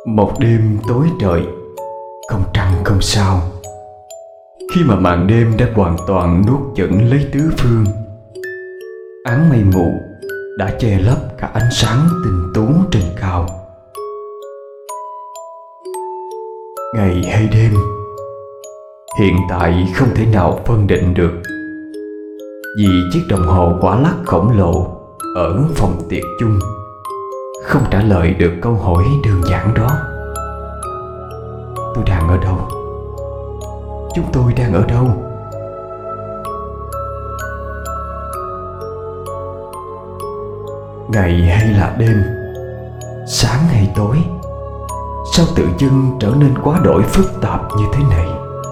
Một đêm tối trời, không trăng không sao. Khi mà màn đêm đã hoàn toàn nuốt chửng lấy tứ phương, áng mây mù đã che lấp cả ánh sáng tinh tú trên cao. Ngày hay đêm, hiện tại không thể nào phân định được, vì chiếc đồng hồ quả lắc khổng lồ ở phòng tiệc chung không trả lời được câu hỏi đơn giản đó. Tôi đang ở đâu? Chúng tôi đang ở đâu? Ngày hay là đêm, sáng hay tối, sao tự dưng trở nên quá đổi phức tạp như thế này?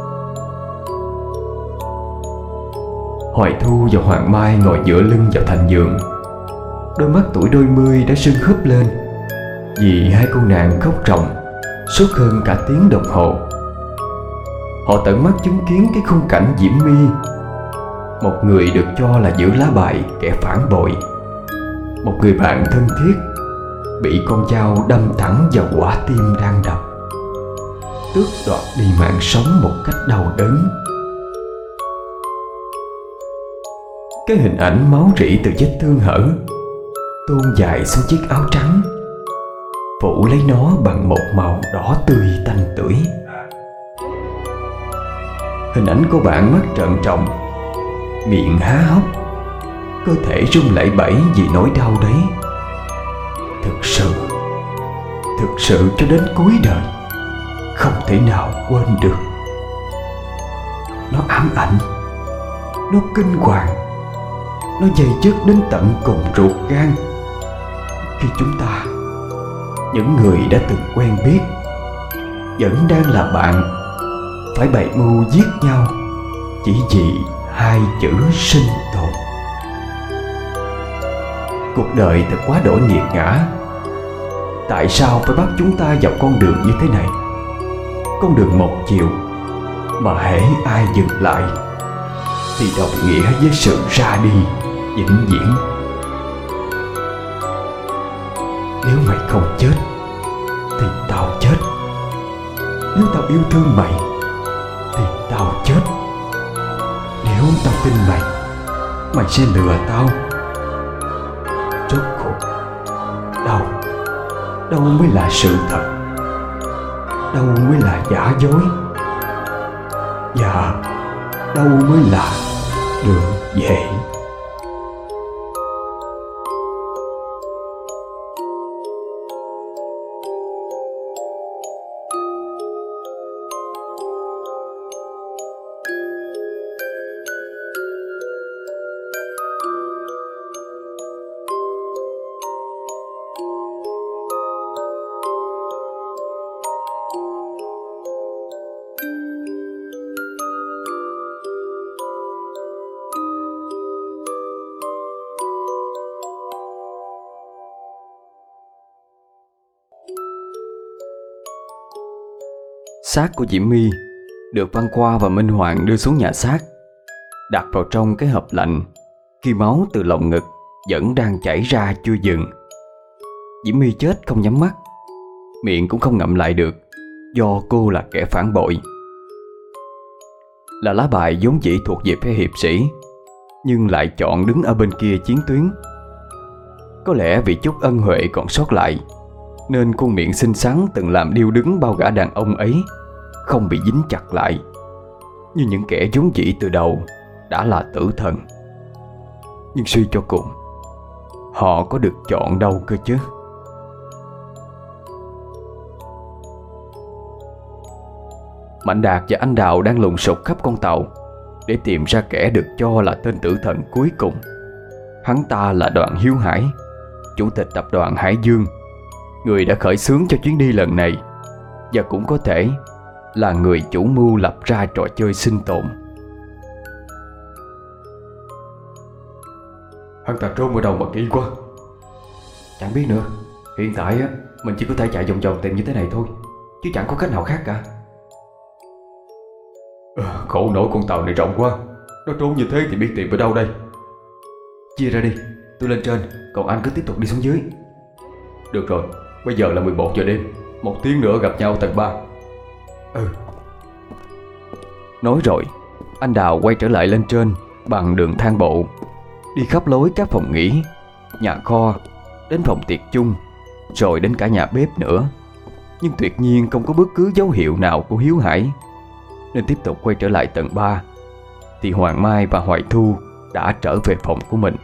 Hoài Thu và Hoàng Mai ngồi dựa lưng vào thành giường. Đôi mắt tuổi đôi mươi đã sưng húp lên vì hai cô nàng khóc ròng suốt hơn cả tiếng đồng hồ. Họ tận mắt chứng kiến cái khung cảnh Diễm My, một người được cho là giữ lá bài kẻ phản bội, một người bạn thân thiết, bị con dao đâm thẳng vào quả tim đang đập, tước đoạt đi mạng sống một cách đau đớn. Cái hình ảnh máu rỉ từ vết thương hở tuôn dài xuống chiếc áo trắng, phủ lấy nó bằng một màu đỏ tươi tanh tưởi. Hình ảnh cô bạn mắt trợn tròn, miệng há hốc, cơ thể run lẩy bẩy vì nỗi đau đấy. Thực sự cho đến cuối đời không thể nào quên được. Nó ám ảnh, nó kinh hoàng, nó dày dứt đến tận cùng ruột gan. Khi chúng ta, những người đã từng quen biết, vẫn đang là bạn, phải bày mưu giết nhau chỉ vì hai chữ sinh tồn. Cuộc đời thật quá đỗi nghiệt ngã. Tại sao phải bắt chúng ta vào con đường như thế này? Con đường một chiều mà hễ ai dừng lại thì đồng nghĩa với sự ra đi vĩnh viễn. Nếu mày không chết thì tao chết. Nếu tao yêu thương mày thì tao chết. Nếu tao tin mày, mày sẽ lừa tao. Rốt cuộc đâu mới là sự thật? Đâu mới là giả dối? Và đâu mới là đường về? Xác của Diễm My được Văn Khoa và Minh Hoàng đưa xuống nhà xác, đặt vào trong cái hộp lạnh khi máu từ lồng ngực vẫn đang chảy ra chưa dừng. Diễm My chết không nhắm mắt, miệng cũng không ngậm lại được, do cô là kẻ phản bội. Là lá bài vốn dĩ thuộc về phe hiệp sĩ, nhưng lại chọn đứng ở bên kia chiến tuyến. Có lẽ vì chút ân huệ còn sót lại, nên khuôn miệng xinh xắn từng làm điêu đứng bao gã đàn ông ấy không bị dính chặt lại, như những kẻ vốn dĩ từ đầu đã là tử thần. Nhưng suy cho cùng, họ có được chọn đâu cơ chứ. Mạnh Đạt và anh Đào đang lùng sục khắp con tàu để tìm ra kẻ được cho là tên tử thần cuối cùng. Hắn ta là Đoàn Hiếu Hải, chủ tịch tập đoàn Hải Dương, người đã khởi xướng cho chuyến đi lần này, và cũng có thể là người chủ mưu lập ra trò chơi sinh tồn. Hắn ta trốn ở đâu mà kỳ quá. Chẳng biết nữa. Hiện tại mình chỉ có thể chạy vòng vòng tìm như thế này thôi, chứ chẳng có cách nào khác cả. Khổ nổi, con tàu này rộng quá, nó trốn như thế thì biết tìm ở đâu đây? Chia ra đi, tôi lên trên, còn anh cứ tiếp tục đi xuống dưới. Được rồi, bây giờ là 11 giờ đêm, 1 tiếng nữa gặp nhau tầng 3. Ừ. Nói rồi, anh Đào quay trở lại lên trên bằng đường thang bộ, đi khắp lối các phòng nghỉ, nhà kho, đến phòng tiệc chung, rồi đến cả nhà bếp nữa. Nhưng tuyệt nhiên không có bất cứ dấu hiệu nào của Hiếu Hải. Nên tiếp tục quay trở lại tầng 3 thì Hoàng Mai và Hoài Thu đã trở về phòng của mình.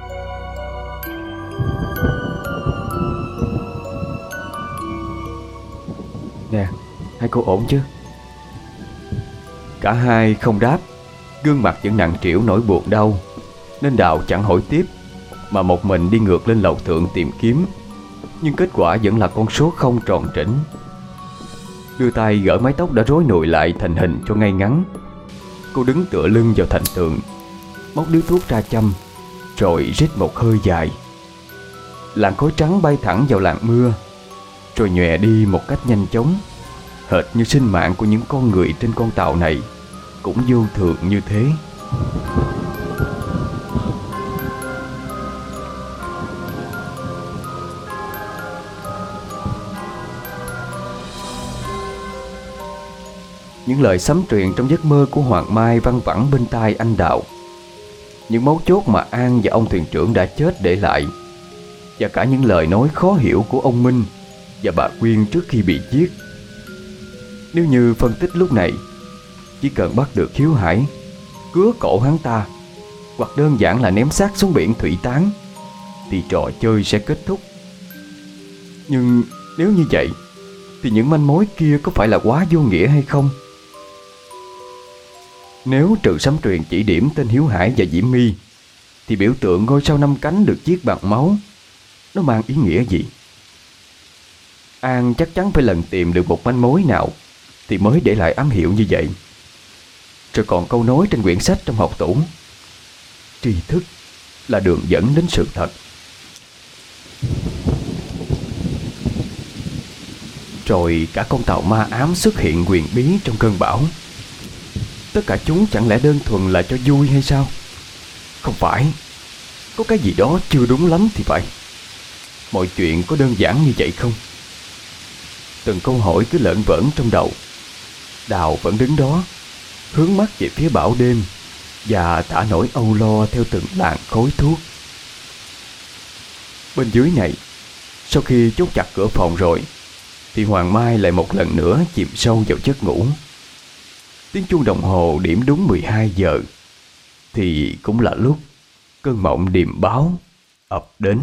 Nè, hai cô ổn chứ? Cả hai không đáp, gương mặt vẫn nặng trĩu nỗi buồn đau. Nên Đào chẳng hỏi tiếp, mà một mình đi ngược lên lầu thượng tìm kiếm. Nhưng kết quả vẫn là con số không tròn trĩnh. Đưa tay gỡ mái tóc đã rối nùi lại thành hình cho ngay ngắn. Cô đứng tựa lưng vào thành tường, móc điếu thuốc ra châm, rồi rít một hơi dài. Làn khói trắng bay thẳng vào làn mưa, rồi nhòe đi một cách nhanh chóng, hệt như sinh mạng của những con người trên con tàu này cũng vô thường như thế. Những lời sấm truyền trong giấc mơ của Hoàng Mai văng vẳng bên tai anh Đào. Những mấu chốt mà An và ông thuyền trưởng đã chết để lại, và cả những lời nói khó hiểu của ông Minh và bà Quyên trước khi bị giết. Nếu như phân tích lúc này, chỉ cần bắt được Hiếu Hải, cứa cổ hắn ta, hoặc đơn giản là ném xác xuống biển thủy tán, thì trò chơi sẽ kết thúc. Nhưng nếu như vậy thì những manh mối kia có phải là quá vô nghĩa hay không? Nếu trừ sấm truyền chỉ điểm tên Hiếu Hải và Diễm My, thì biểu tượng ngôi sao 5 cánh được chiết bằng máu, nó mang ý nghĩa gì? An chắc chắn phải lần tìm được một manh mối nào thì mới để lại ám hiệu như vậy. Rồi còn câu nói trên quyển sách trong học tủ: tri thức là đường dẫn đến sự thật. Rồi cả con tàu ma ám xuất hiện huyền bí trong cơn bão. Tất cả chúng chẳng lẽ đơn thuần là cho vui hay sao? Không phải, có cái gì đó chưa đúng lắm thì phải. Mọi chuyện có đơn giản như vậy không? Từng câu hỏi cứ lởn vởn trong đầu. Đào vẫn đứng đó, hướng mắt về phía bão đêm, và thả nỗi âu lo theo từng làn khói thuốc. Bên dưới này, sau khi chốt chặt cửa phòng rồi, thì Hoàng Mai lại một lần nữa chìm sâu vào giấc ngủ. Tiếng chuông đồng hồ điểm đúng 12 giờ, thì cũng là lúc cơn mộng điềm báo ập đến.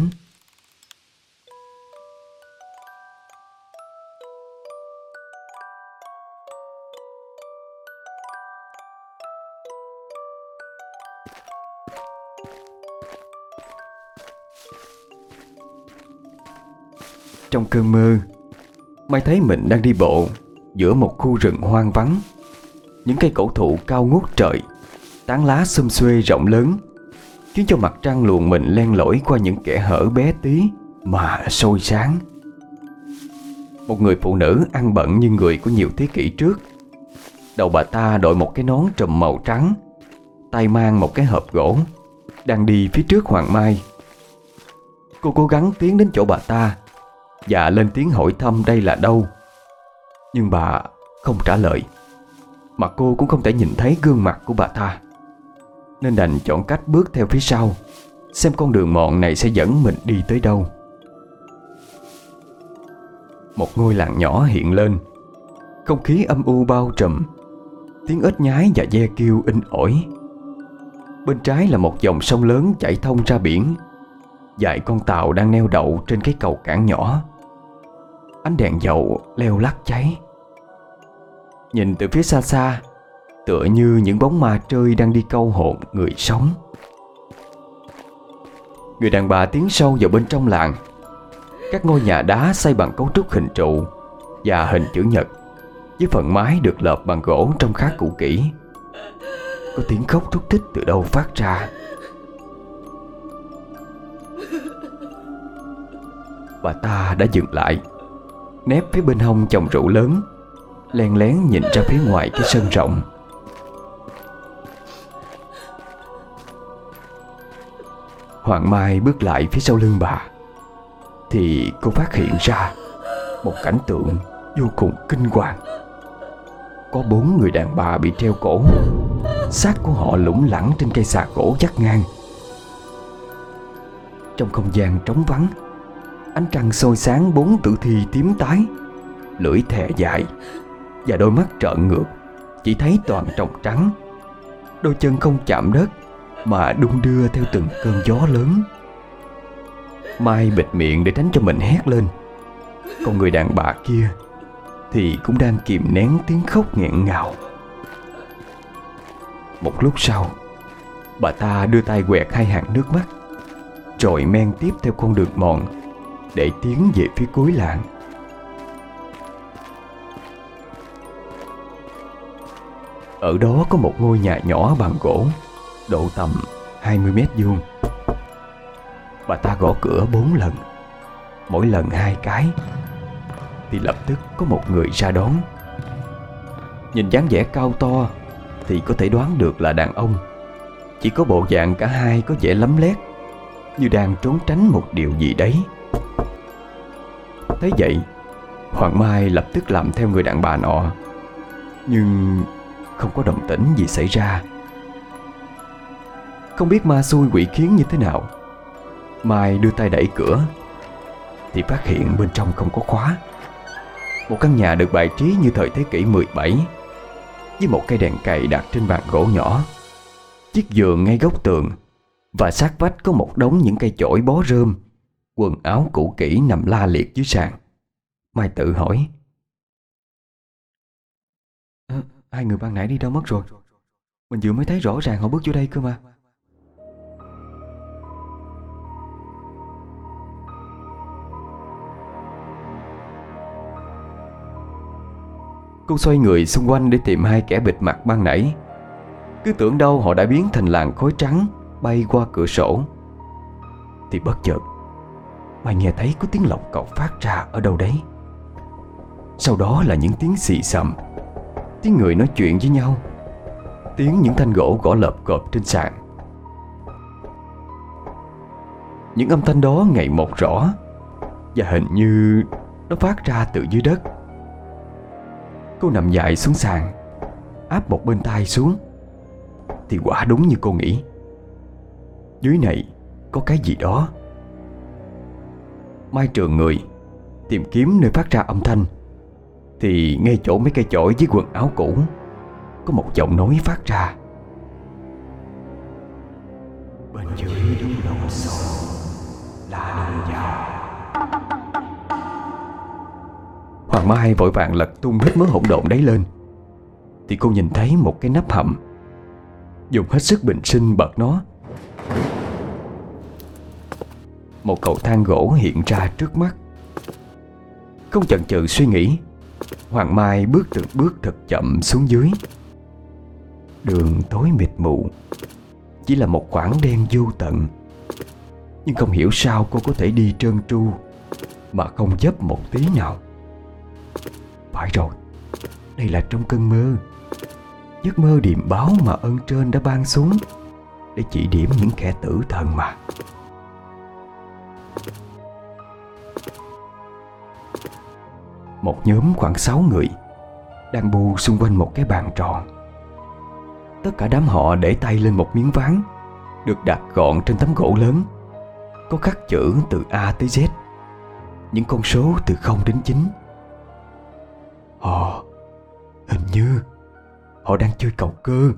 Trong cơn mơ, Mai thấy mình đang đi bộ giữa một khu rừng hoang vắng. Những cây cổ thụ cao ngút trời, tán lá xum xuê rộng lớn, khiến cho mặt trăng luồn mình len lỏi qua những kẽ hở bé tí mà soi sáng. Một người phụ nữ ăn bận như người của nhiều thế kỷ trước. Đầu bà ta đội một cái nón trùm màu trắng, tay mang một cái hộp gỗ, đang đi phía trước Hoàng Mai. Cô cố gắng tiến đến chỗ bà ta và lên tiếng hỏi thăm đây là đâu. Nhưng bà không trả lời, mà cô cũng không thể nhìn thấy gương mặt của bà ta, nên đành chọn cách bước theo phía sau, xem con đường mòn này sẽ dẫn mình đi tới đâu. Một ngôi làng nhỏ hiện lên, không khí âm u bao trùm, tiếng ếch nhái và ve kêu in ỏi. Bên trái là một dòng sông lớn chảy thông ra biển. Vài con tàu đang neo đậu trên cái cầu cảng nhỏ. Ánh đèn dầu leo lắc cháy. Nhìn từ phía xa xa, tựa như những bóng ma trơi đang đi câu hồn người sống. Người đàn bà tiến sâu vào bên trong làng. Các ngôi nhà đá xây bằng cấu trúc hình trụ và hình chữ nhật, với phần mái được lợp bằng gỗ trông khá cũ kỹ. Có tiếng khóc thút thít từ đâu phát ra. Bà ta đã dừng lại, nép phía bên hông chồng rượu lớn, len lén nhìn ra phía ngoài cái sân rộng. Hoàng Mai bước lại phía sau lưng bà, thì cô phát hiện ra một cảnh tượng vô cùng kinh hoàng. Có 4 người đàn bà bị treo cổ, xác của họ lủng lẳng trên cây xà gỗ vắt ngang. Trong không gian trống vắng, ánh trăng soi sáng 4 tử thi tím tái, lưỡi thè dài và đôi mắt trợn ngược, chỉ thấy toàn tròng trắng. Đôi chân không chạm đất mà đung đưa theo từng cơn gió lớn. Mai bịt miệng để tránh cho mình hét lên. Còn người đàn bà kia thì cũng đang kìm nén tiếng khóc nghẹn ngào. Một lúc sau, bà ta đưa tay quẹt 2 hàng nước mắt, rồi men tiếp theo con đường mòn để tiến về phía cuối làng. Ở đó có một ngôi nhà nhỏ bằng gỗ, độ tầm 20 mét vuông. Bà ta gõ cửa 4 lần, mỗi lần 2 cái, thì lập tức có một người ra đón. Nhìn dáng vẻ cao to thì có thể đoán được là đàn ông. Chỉ có bộ dạng cả hai có vẻ lấm lét, như đang trốn tránh một điều gì đấy. Thấy vậy, Hoàng Mai lập tức làm theo người đàn bà nọ, nhưng không có động tĩnh gì xảy ra. Không biết ma xui quỷ khiến như thế nào, Mai đưa tay đẩy cửa thì phát hiện bên trong không có khóa. Một căn nhà được bài trí như thời thế kỷ 17, với một cây đèn cày đặt trên bàn gỗ nhỏ, chiếc giường ngay góc tường, và sát vách có một đống những cây chổi bó rơm, quần áo cũ kỹ nằm la liệt dưới sàn. Mai tự hỏi: hai người ban nãy đi đâu mất rồi? Mình vừa mới thấy rõ ràng họ bước vô đây cơ mà. Cô xoay người xung quanh để tìm 2 kẻ bịt mặt ban nãy. Cứ tưởng đâu họ đã biến thành làn khói trắng bay qua cửa sổ, thì bất chợt Mai nghe thấy có tiếng lộc cọc phát ra ở đâu đấy. Sau đó là những tiếng xì xầm, tiếng người nói chuyện với nhau, tiếng những thanh gỗ gõ lợp cộp trên sàn. Những âm thanh đó ngày một rõ, và hình như nó phát ra từ dưới đất. Cô nằm dài xuống sàn, áp một bên tai xuống, thì quả đúng như cô nghĩ, dưới này có cái gì đó. Mai trườn người tìm kiếm nơi phát ra âm thanh, thì ngay chỗ mấy cây chổi với quần áo cũ có một giọng nói phát ra: bên dưới đống lộn xộn là đường vào. Hoàng Mai vội vàng lật tung hết mớ hỗn độn đấy lên, thì cô nhìn thấy một cái nắp hầm. Dùng hết sức bình sinh bật nó. Một cầu thang gỗ hiện ra trước mắt. Không chần chừ suy nghĩ, Hoàng Mai bước từng bước thật chậm xuống dưới. Đường tối mịt mù, chỉ là một khoảng đen vô tận. Nhưng không hiểu sao cô có thể đi trơn tru mà không dấp một tí nào. Phải rồi, đây là trong cơn mơ, giấc mơ điềm báo mà ơn trên đã ban xuống để chỉ điểm những kẻ tử thần mà. Một nhóm khoảng 6 người đang bu xung quanh một cái bàn tròn. Tất cả đám họ để tay lên một miếng ván được đặt gọn trên tấm gỗ lớn, có khắc chữ từ A tới Z, những con số từ 0 đến 9. Hình như họ đang chơi cầu cơ.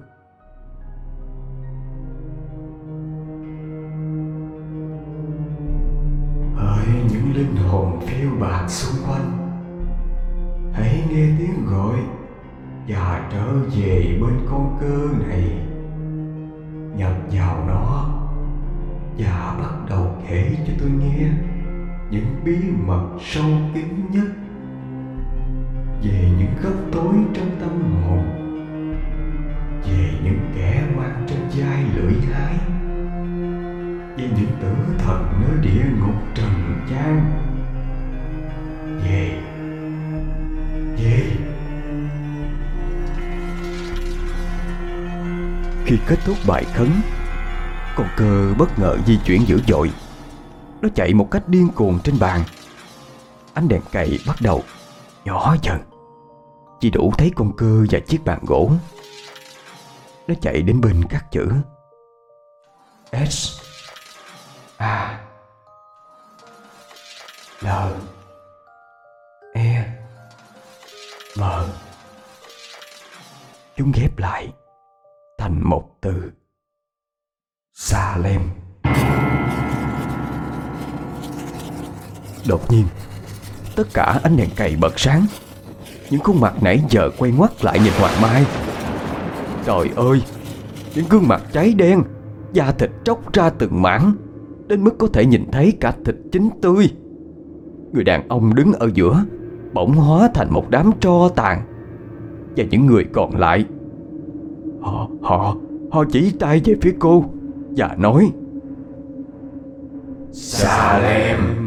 Hỡi những linh hồn phiêu bạt xung quanh, hãy nghe tiếng gọi và trở về bên con cơ này. Nhập vào nó và bắt đầu kể cho tôi nghe những bí mật sâu kín nhất về những góc tối trong tâm hồn, về những kẻ mang trên vai lưỡi hái, về những tử thần nơi địa ngục trần gian. Về. Khi kết thúc bài khấn, con cơ bất ngờ di chuyển dữ dội. Nó chạy một cách điên cuồng trên bàn. Ánh đèn cày bắt đầu nhỏ dần, chỉ đủ thấy con cưa và chiếc bàn gỗ. Nó chạy đến bên các chữ S A L E M. Chúng ghép lại thành một từ: Salem. Đột nhiên, tất cả ánh đèn cày bật sáng. Những khuôn mặt nãy giờ quay ngoắt lại nhìn Hoàng Mai. Trời ơi, những gương mặt cháy đen, da thịt tróc ra từng mảng, đến mức có thể nhìn thấy cả thịt chín tươi. Người đàn ông đứng ở giữa bỗng hóa thành một đám tro tàn. Và những người còn lại, Họ chỉ tay về phía cô và nói: Salem.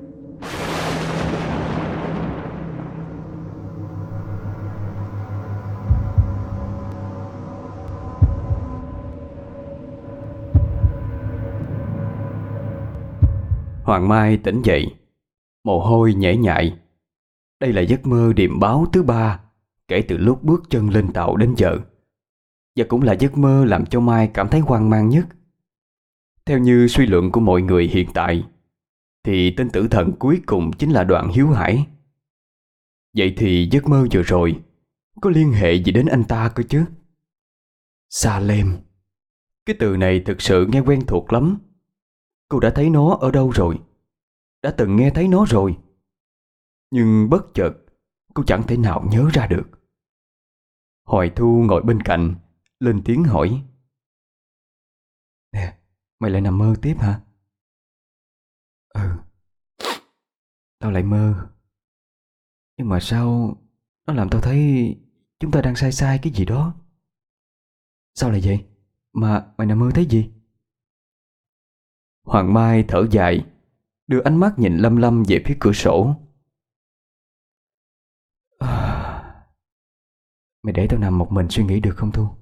Hoàng Mai tỉnh dậy, mồ hôi nhễ nhại. Đây là giấc mơ điềm báo thứ 3 kể từ lúc bước chân lên tàu đến giờ, và cũng là giấc mơ làm cho Mai cảm thấy hoang mang nhất. Theo như suy luận của mọi người hiện tại, thì tên tử thần cuối cùng chính là Đoạn Hiếu Hải. Vậy thì giấc mơ vừa rồi có liên hệ gì đến anh ta cơ chứ? Salem, cái từ này thực sự nghe quen thuộc lắm. Cô đã thấy nó ở đâu rồi? Đã từng nghe thấy nó rồi. Nhưng bất chợt cô chẳng thể nào nhớ ra được. Hoài Thu ngồi bên cạnh lên tiếng hỏi: Nè, mày lại nằm mơ tiếp hả? Ừ, tao lại mơ. Nhưng mà sao nó làm tao thấy chúng ta đang sai sai cái gì đó. Sao lại vậy? Mà mày nằm mơ thấy gì? Hoàng Mai thở dài, đưa ánh mắt nhìn lâm lâm về phía cửa sổ. Mày để tao nằm một mình suy nghĩ được không Thu?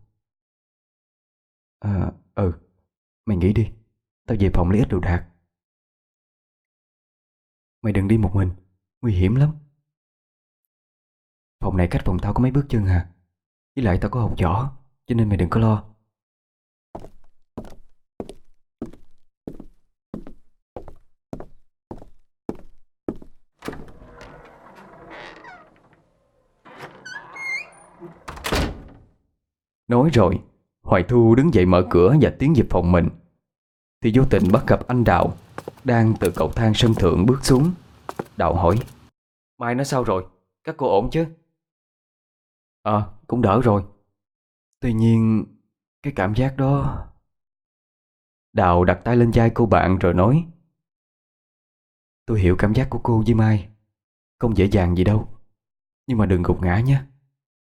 Mày nghĩ đi, tao về phòng lấy ít đồ đạc. Mày đừng đi một mình, nguy hiểm lắm. Phòng này cách phòng tao có mấy bước chân à. Với lại tao có học võ, cho nên mày đừng có lo. Nói rồi, Hoài Thu đứng dậy mở cửa và tiến về phòng mình, thì vô tình bắt gặp anh Đạo đang từ cầu thang sân thượng bước xuống. Đạo hỏi: Mai nó sao rồi? Các cô ổn chứ? Cũng đỡ rồi. Tuy nhiên cái cảm giác đó... Đạo đặt tay lên vai cô bạn rồi nói: Tôi hiểu cảm giác của cô với Mai, không dễ dàng gì đâu. Nhưng mà đừng gục ngã nhé.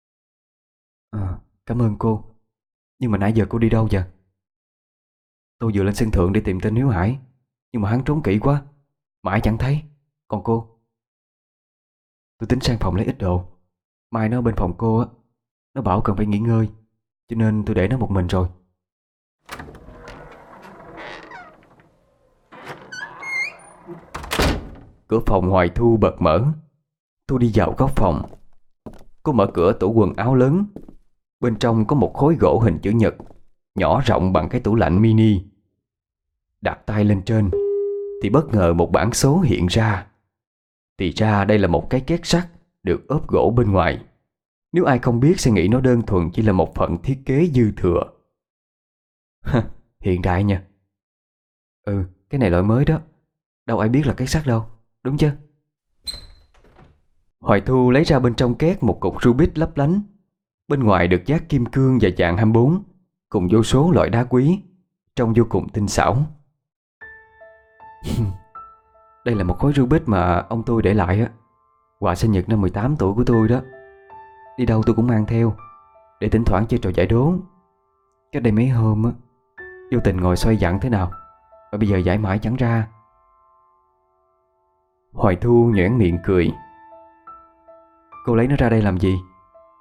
Cảm ơn cô. Nhưng mà nãy giờ cô đi đâu vậy? Tôi vừa lên sân thượng để tìm tên Hiếu Hải, nhưng mà hắn trốn kỹ quá, mãi chẳng thấy. Còn cô? Tôi tính sang phòng lấy ít đồ. Mai nó ở bên phòng cô á, nó bảo cần phải nghỉ ngơi, cho nên tôi để nó một mình rồi. Cửa phòng Hoài Thu bật mở. Thu đi vào góc phòng. Cô mở cửa tủ quần áo lớn. Bên trong có một khối gỗ hình chữ nhật, nhỏ rộng bằng cái tủ lạnh mini. Đặt tay lên trên thì bất ngờ một bảng số hiện ra. Thì ra đây là một cái két sắt được ốp gỗ bên ngoài. Nếu ai không biết sẽ nghĩ nó đơn thuần chỉ là một phần thiết kế dư thừa. Hiện đại nha. Cái này loại mới đó, đâu ai biết là két sắt đâu, đúng chứ? Hoài Thu lấy ra bên trong két một cục Rubik lấp lánh. Bên ngoài được dát kim cương và chạm 24 cùng vô số loại đá quý, trông vô cùng tinh xảo. Đây là một khối Rubik mà ông tôi để lại á, quà sinh nhật năm 18 tuổi của tôi đó. Đi đâu tôi cũng mang theo, để thỉnh thoảng chơi trò giải đố. Cách đây mấy hôm á, vô tình ngồi xoay dặn thế nào, và bây giờ giải mãi chẳng ra. Hoài Thu nhoẻn miệng cười. Cô lấy nó ra đây làm gì?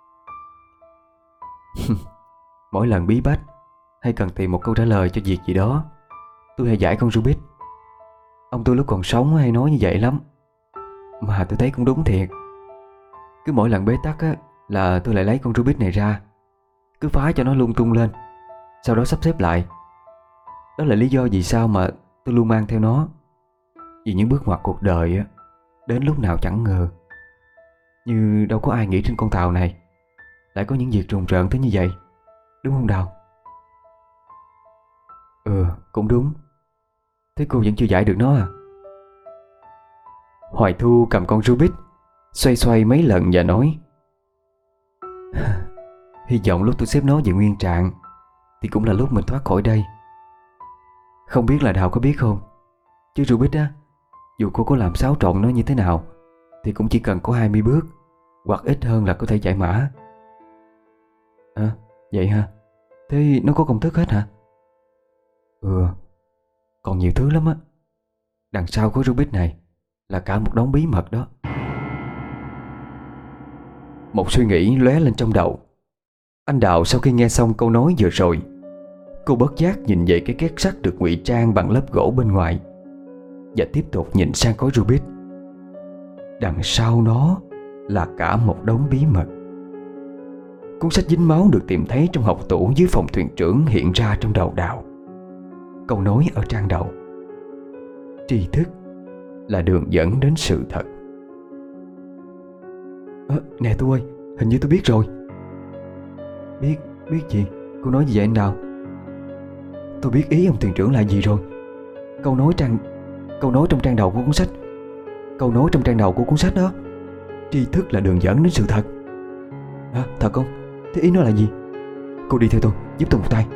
Mỗi lần bí bách hay cần tìm một câu trả lời cho việc gì đó, tôi hay giải con Rubik. Ông tôi lúc còn sống hay nói như vậy lắm. Mà tôi thấy cũng đúng thiệt. Cứ mỗi lần bế tắc á là tôi lại lấy con Rubik này ra, cứ phá cho nó lung tung lên, sau đó sắp xếp lại. Đó là lý do vì sao mà tôi luôn mang theo nó. Vì những bước ngoặt cuộc đời á, đến lúc nào chẳng ngờ. Như đâu có ai nghĩ trên con tàu này lại có những việc trùng rợn tới như vậy. Đúng không Đào? Cũng đúng. Thế cô vẫn chưa giải được nó à? Hoài Thu cầm con Rubik xoay xoay mấy lần và nói: Hy vọng lúc tôi xếp nó về nguyên trạng thì cũng là lúc mình thoát khỏi đây. Không biết là Đào có biết không, chứ Rubik á, dù cô có làm xáo trộn nó như thế nào thì cũng chỉ cần có 20 bước hoặc ít hơn là có thể giải mã. À, vậy hả? Thế nó có công thức hết hả? Còn nhiều thứ lắm á. Đằng sau khối Rubik này là cả một đống bí mật đó. Một suy nghĩ lóe lên trong đầu anh Đào sau khi nghe xong câu nói vừa rồi. Cô bất giác nhìn về cái két sắt được ngụy trang bằng lớp gỗ bên ngoài và tiếp tục nhìn sang khối Rubik. Đằng sau nó là cả một đống bí mật. Cuốn sách dính máu được tìm thấy trong hộc tủ dưới phòng thuyền trưởng hiện ra trong đầu Đào. Câu nói ở trang đầu: tri thức là đường dẫn đến sự thật. Nè tôi ơi, hình như tôi biết rồi. Biết gì? Cô nói gì vậy anh Đào? Tôi biết ý ông thuyền trưởng là gì rồi. Câu nói trong trang đầu của cuốn sách. Câu nói trong trang đầu của cuốn sách đó: tri thức là đường dẫn đến sự thật. Thật không? Thế ý nó là gì? Cô đi theo tôi, giúp tôi một tay.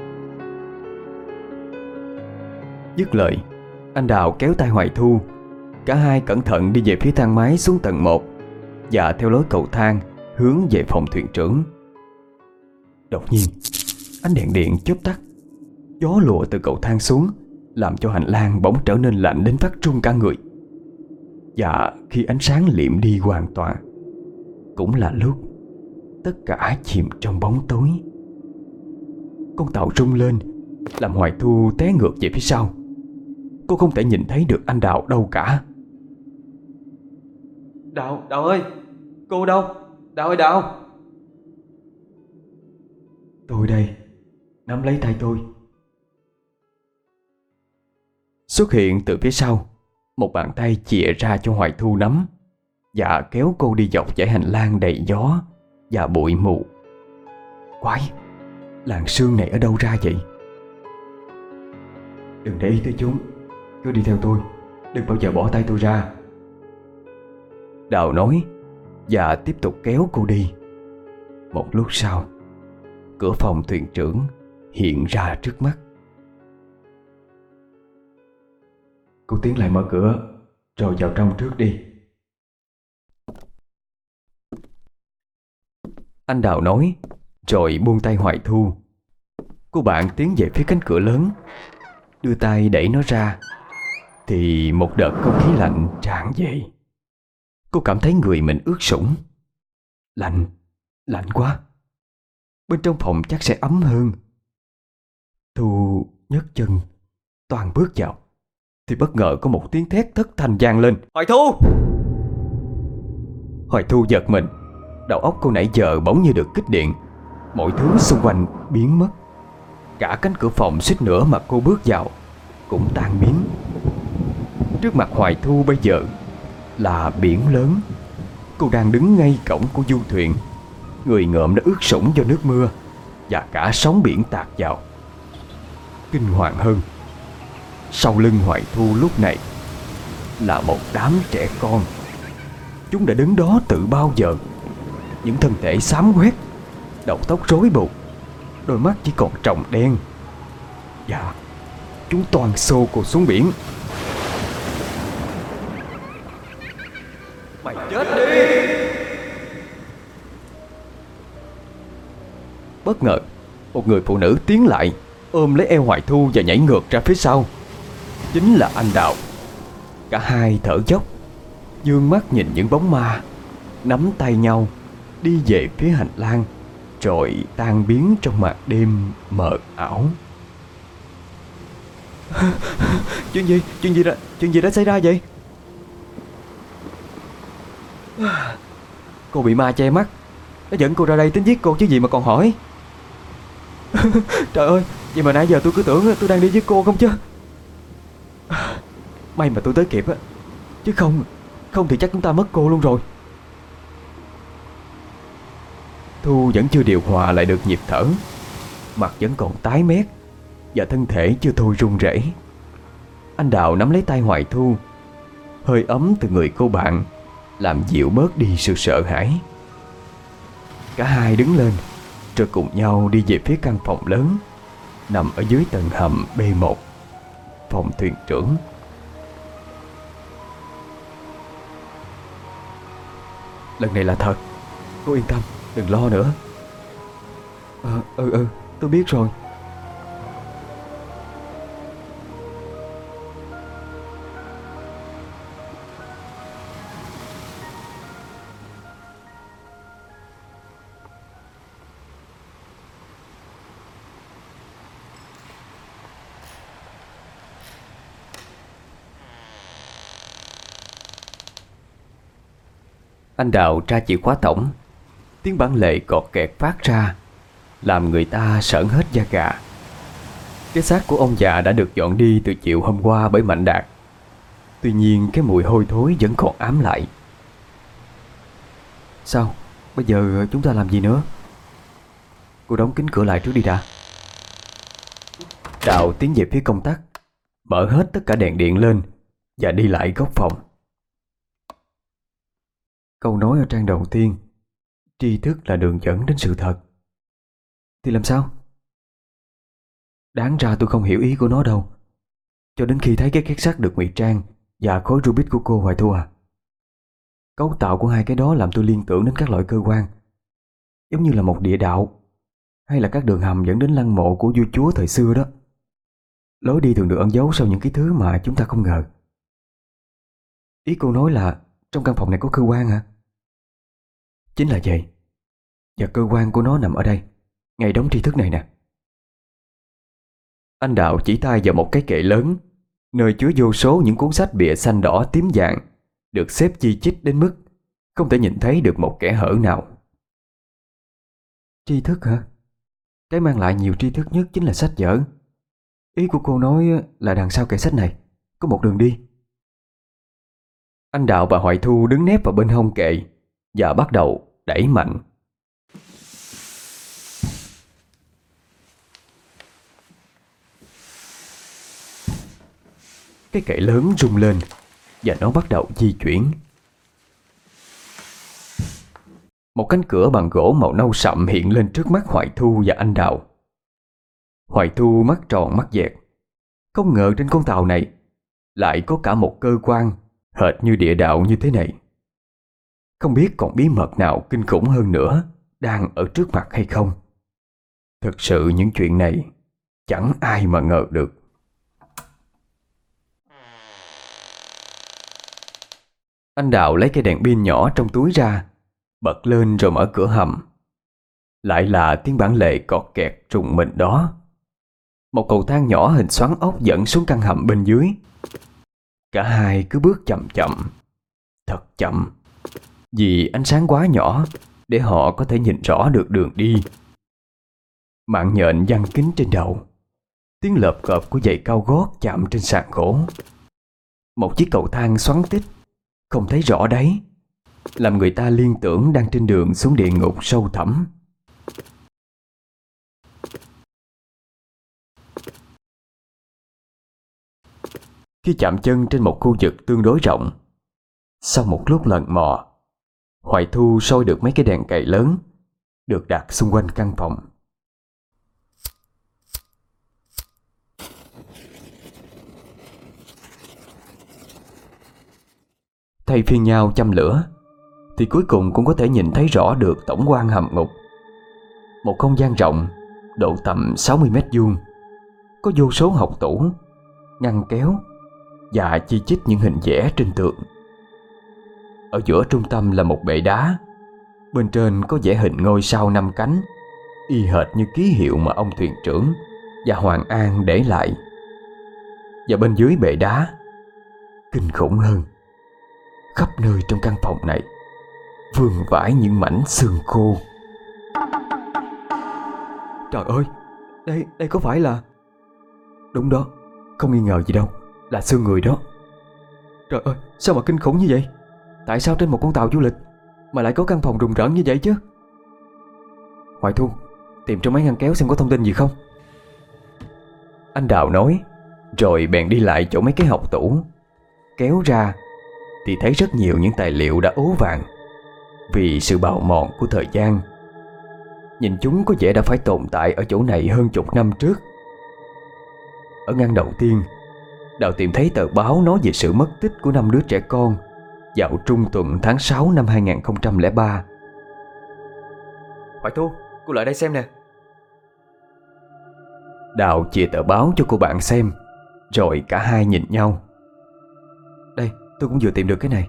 Dứt lời, anh Đào kéo tay Hoài Thu. Cả hai cẩn thận đi về phía thang máy xuống tầng 1 và theo lối cầu thang hướng về phòng thuyền trưởng. Đột nhiên, ánh đèn điện chớp tắt. Gió lùa từ cầu thang xuống làm cho hành lang bỗng trở nên lạnh đến phát run cả người. Và khi ánh sáng liệm đi hoàn toàn, cũng là lúc tất cả chìm trong bóng tối. Con tàu rung lên làm Hoài Thu té ngược về phía sau. Cô không thể nhìn thấy được anh Đào đâu cả. Đào ơi! Cô đâu? Đào ơi Đào! Tôi đây, nắm lấy tay tôi. Xuất hiện từ phía sau, một bàn tay chìa ra cho Hoài Thu nắm và kéo cô đi dọc dãy hành lang đầy gió và bụi mù. Quái, làn sương này ở đâu ra vậy? Đừng để ý tới chúng, cứ đi theo tôi, đừng bao giờ bỏ tay tôi ra. Đào nói và tiếp tục kéo cô đi. Một lúc sau, cửa phòng thuyền trưởng hiện ra trước mắt. Cô tiến lại mở cửa rồi vào trong trước đi. Anh Đào nói rồi buông tay Hoài Thu. Cô bạn tiến về phía cánh cửa lớn, đưa tay đẩy nó ra thì một đợt không khí lạnh tràn về. Cô cảm thấy người mình ướt sũng. Lạnh quá. Bên trong phòng chắc sẽ ấm hơn. Thu nhấc chân toàn bước vào thì bất ngờ có một tiếng thét thất thanh vang lên. Hoài Thu! Hoài Thu giật mình. Đầu óc cô nãy giờ bỗng như được kích điện. Mọi thứ xung quanh biến mất. Cả cánh cửa phòng suýt nữa mà cô bước vào cũng tan biến. Trước mặt Hoài Thu bây giờ là biển lớn. Cô đang đứng ngay cổng của du thuyền. Người ngợm đã ướt sũng do nước mưa và cả sóng biển tạt vào. Kinh hoàng hơn, sau lưng Hoài Thu lúc này là một đám trẻ con. Chúng đã đứng đó từ bao giờ. Những thân thể xám quét, đầu tóc rối bù, đôi mắt chỉ còn tròng đen. Và chúng toàn xô cô xuống biển. Mày chết đi! Bất ngờ, một người phụ nữ tiến lại, ôm lấy eo Hoài Thu và nhảy ngược ra phía sau. Chính là anh Đào. Cả hai thở dốc, dương mắt nhìn những bóng ma, nắm tay nhau đi về phía hành lang, rồi tan biến trong màn đêm mờ ảo. Chuyện gì đã xảy ra vậy? Cô bị ma che mắt. Nó dẫn cô ra đây tính giết cô chứ gì mà còn hỏi. Trời ơi, vậy mà nãy giờ tôi cứ tưởng tôi đang đi với cô không chứ. May mà tôi tới kịp á, chứ không thì chắc chúng ta mất cô luôn rồi. Thu vẫn chưa điều hòa lại được nhịp thở. Mặt vẫn còn tái mét và thân thể chưa thôi run rẩy. Anh Đào nắm lấy tay Hoài Thu. Hơi ấm từ người cô bạn làm dịu bớt đi sự sợ hãi. Cả hai đứng lên rồi cùng nhau đi về phía căn phòng lớn nằm ở dưới tầng hầm B1, phòng thuyền trưởng. Lần này là thật, cô yên tâm, đừng lo nữa. Tôi biết rồi. Anh Đào tra chìa khóa tổng. Tiếng bản lề cọt kẹt phát ra làm người ta sởn hết da gà. Cái xác của ông già đã được dọn đi từ chiều hôm qua bởi Mạnh Đạt. Tuy nhiên cái mùi hôi thối vẫn còn ám lại. Sao? Bây giờ chúng ta làm gì nữa? Cô đóng kín cửa lại trước đi đã. Đào tiến về phía công tắc, mở hết tất cả đèn điện lên và đi lại góc phòng. Câu nói ở trang đầu tiên, tri thức là đường dẫn đến sự thật, thì làm sao? Đáng ra tôi không hiểu ý của nó đâu, cho đến khi thấy cái két sắt được ngụy trang và khối Rubik của cô Hoài Thu à. Cấu tạo của hai cái đó làm tôi liên tưởng đến các loại cơ quan, giống như là một địa đạo, hay là các đường hầm dẫn đến lăng mộ của vua chúa thời xưa đó. Lối đi thường được ẩn giấu sau những cái thứ mà chúng ta không ngờ. Ý cô nói là trong căn phòng này có cơ quan hả? Chính là vậy. Và cơ quan của nó nằm ở đây, ngay đống tri thức này nè. Anh Đạo chỉ tay vào một cái kệ lớn, nơi chứa vô số những cuốn sách bìa xanh đỏ tím vàng, được xếp chi chít đến mức không thể nhìn thấy được một kẽ hở nào. Tri thức hả? Cái mang lại nhiều tri thức nhất chính là sách vở. Ý của cô nói là đằng sau kệ sách này có một đường đi. Anh Đạo và Hoài Thu đứng nép vào bên hông kệ và bắt đầu đẩy mạnh. Cái kệ lớn rung lên và nó bắt đầu di chuyển. Một cánh cửa bằng gỗ màu nâu sậm hiện lên trước mắt Hoài Thu và anh Đào. Hoài Thu mắt tròn mắt dẹt, không ngờ trên con tàu này lại có cả một cơ quan hệt như địa đạo như thế này. Không biết còn bí mật nào kinh khủng hơn nữa đang ở trước mặt hay không. Thực sự những chuyện này chẳng ai mà ngờ được. Anh Đào lấy cái đèn pin nhỏ trong túi ra, bật lên rồi mở cửa hầm. Lại là tiếng bản lề cọt kẹt trùng mình đó. Một cầu thang nhỏ hình xoắn ốc dẫn xuống căn hầm bên dưới. Cả hai cứ bước chậm chậm, thật chậm, vì ánh sáng quá nhỏ để họ có thể nhìn rõ được đường đi. Mạng nhện giăng kín trên đầu, tiếng lợp cợp của giày cao gót chạm trên sàn gỗ. Một chiếc cầu thang xoắn tít, không thấy rõ đáy, làm người ta liên tưởng đang trên đường xuống địa ngục sâu thẳm. Khi chạm chân trên một khu vực tương đối rộng, sau một lúc lần mò, Hoài Thu soi được mấy cái đèn cày lớn được đặt xung quanh căn phòng. Thay phiên nhau châm lửa thì cuối cùng cũng có thể nhìn thấy rõ được tổng quan hầm ngục. Một không gian rộng, độ tầm 60 mét vuông, có vô số hộc tủ, ngăn kéo và chi chít những hình vẽ trên tường. Ở giữa trung tâm là một bệ đá, bên trên có vẽ hình ngôi sao 5 cánh, y hệt như ký hiệu mà ông thuyền trưởng và Hoàng An để lại. Và bên dưới bệ đá, kinh khủng hơn, khắp nơi trong căn phòng này vương vãi những mảnh xương khô. Trời ơi, đây có phải là... Đúng đó, không nghi ngờ gì đâu, là xương người đó. Trời ơi, sao mà kinh khủng như vậy? Tại sao trên một con tàu du lịch mà lại có căn phòng rùng rợn như vậy chứ? Hoài Thu, tìm trong mấy ngăn kéo xem có thông tin gì không. Anh Đào nói, rồi bèn đi lại chỗ mấy cái hộc tủ. Kéo ra thì thấy rất nhiều những tài liệu đã ố vàng vì sự bào mòn của thời gian. Nhìn chúng có vẻ đã phải tồn tại ở chỗ này hơn chục năm trước. Ở ngăn đầu tiên, Đào tìm thấy tờ báo nói về sự mất tích của 5 đứa trẻ con vào trung tuần tháng 6 năm 2003. Hoài Thu, cô lại đây xem nè. Đào chìa tờ báo cho cô bạn xem, rồi cả hai nhìn nhau. Đây, tôi cũng vừa tìm được cái này.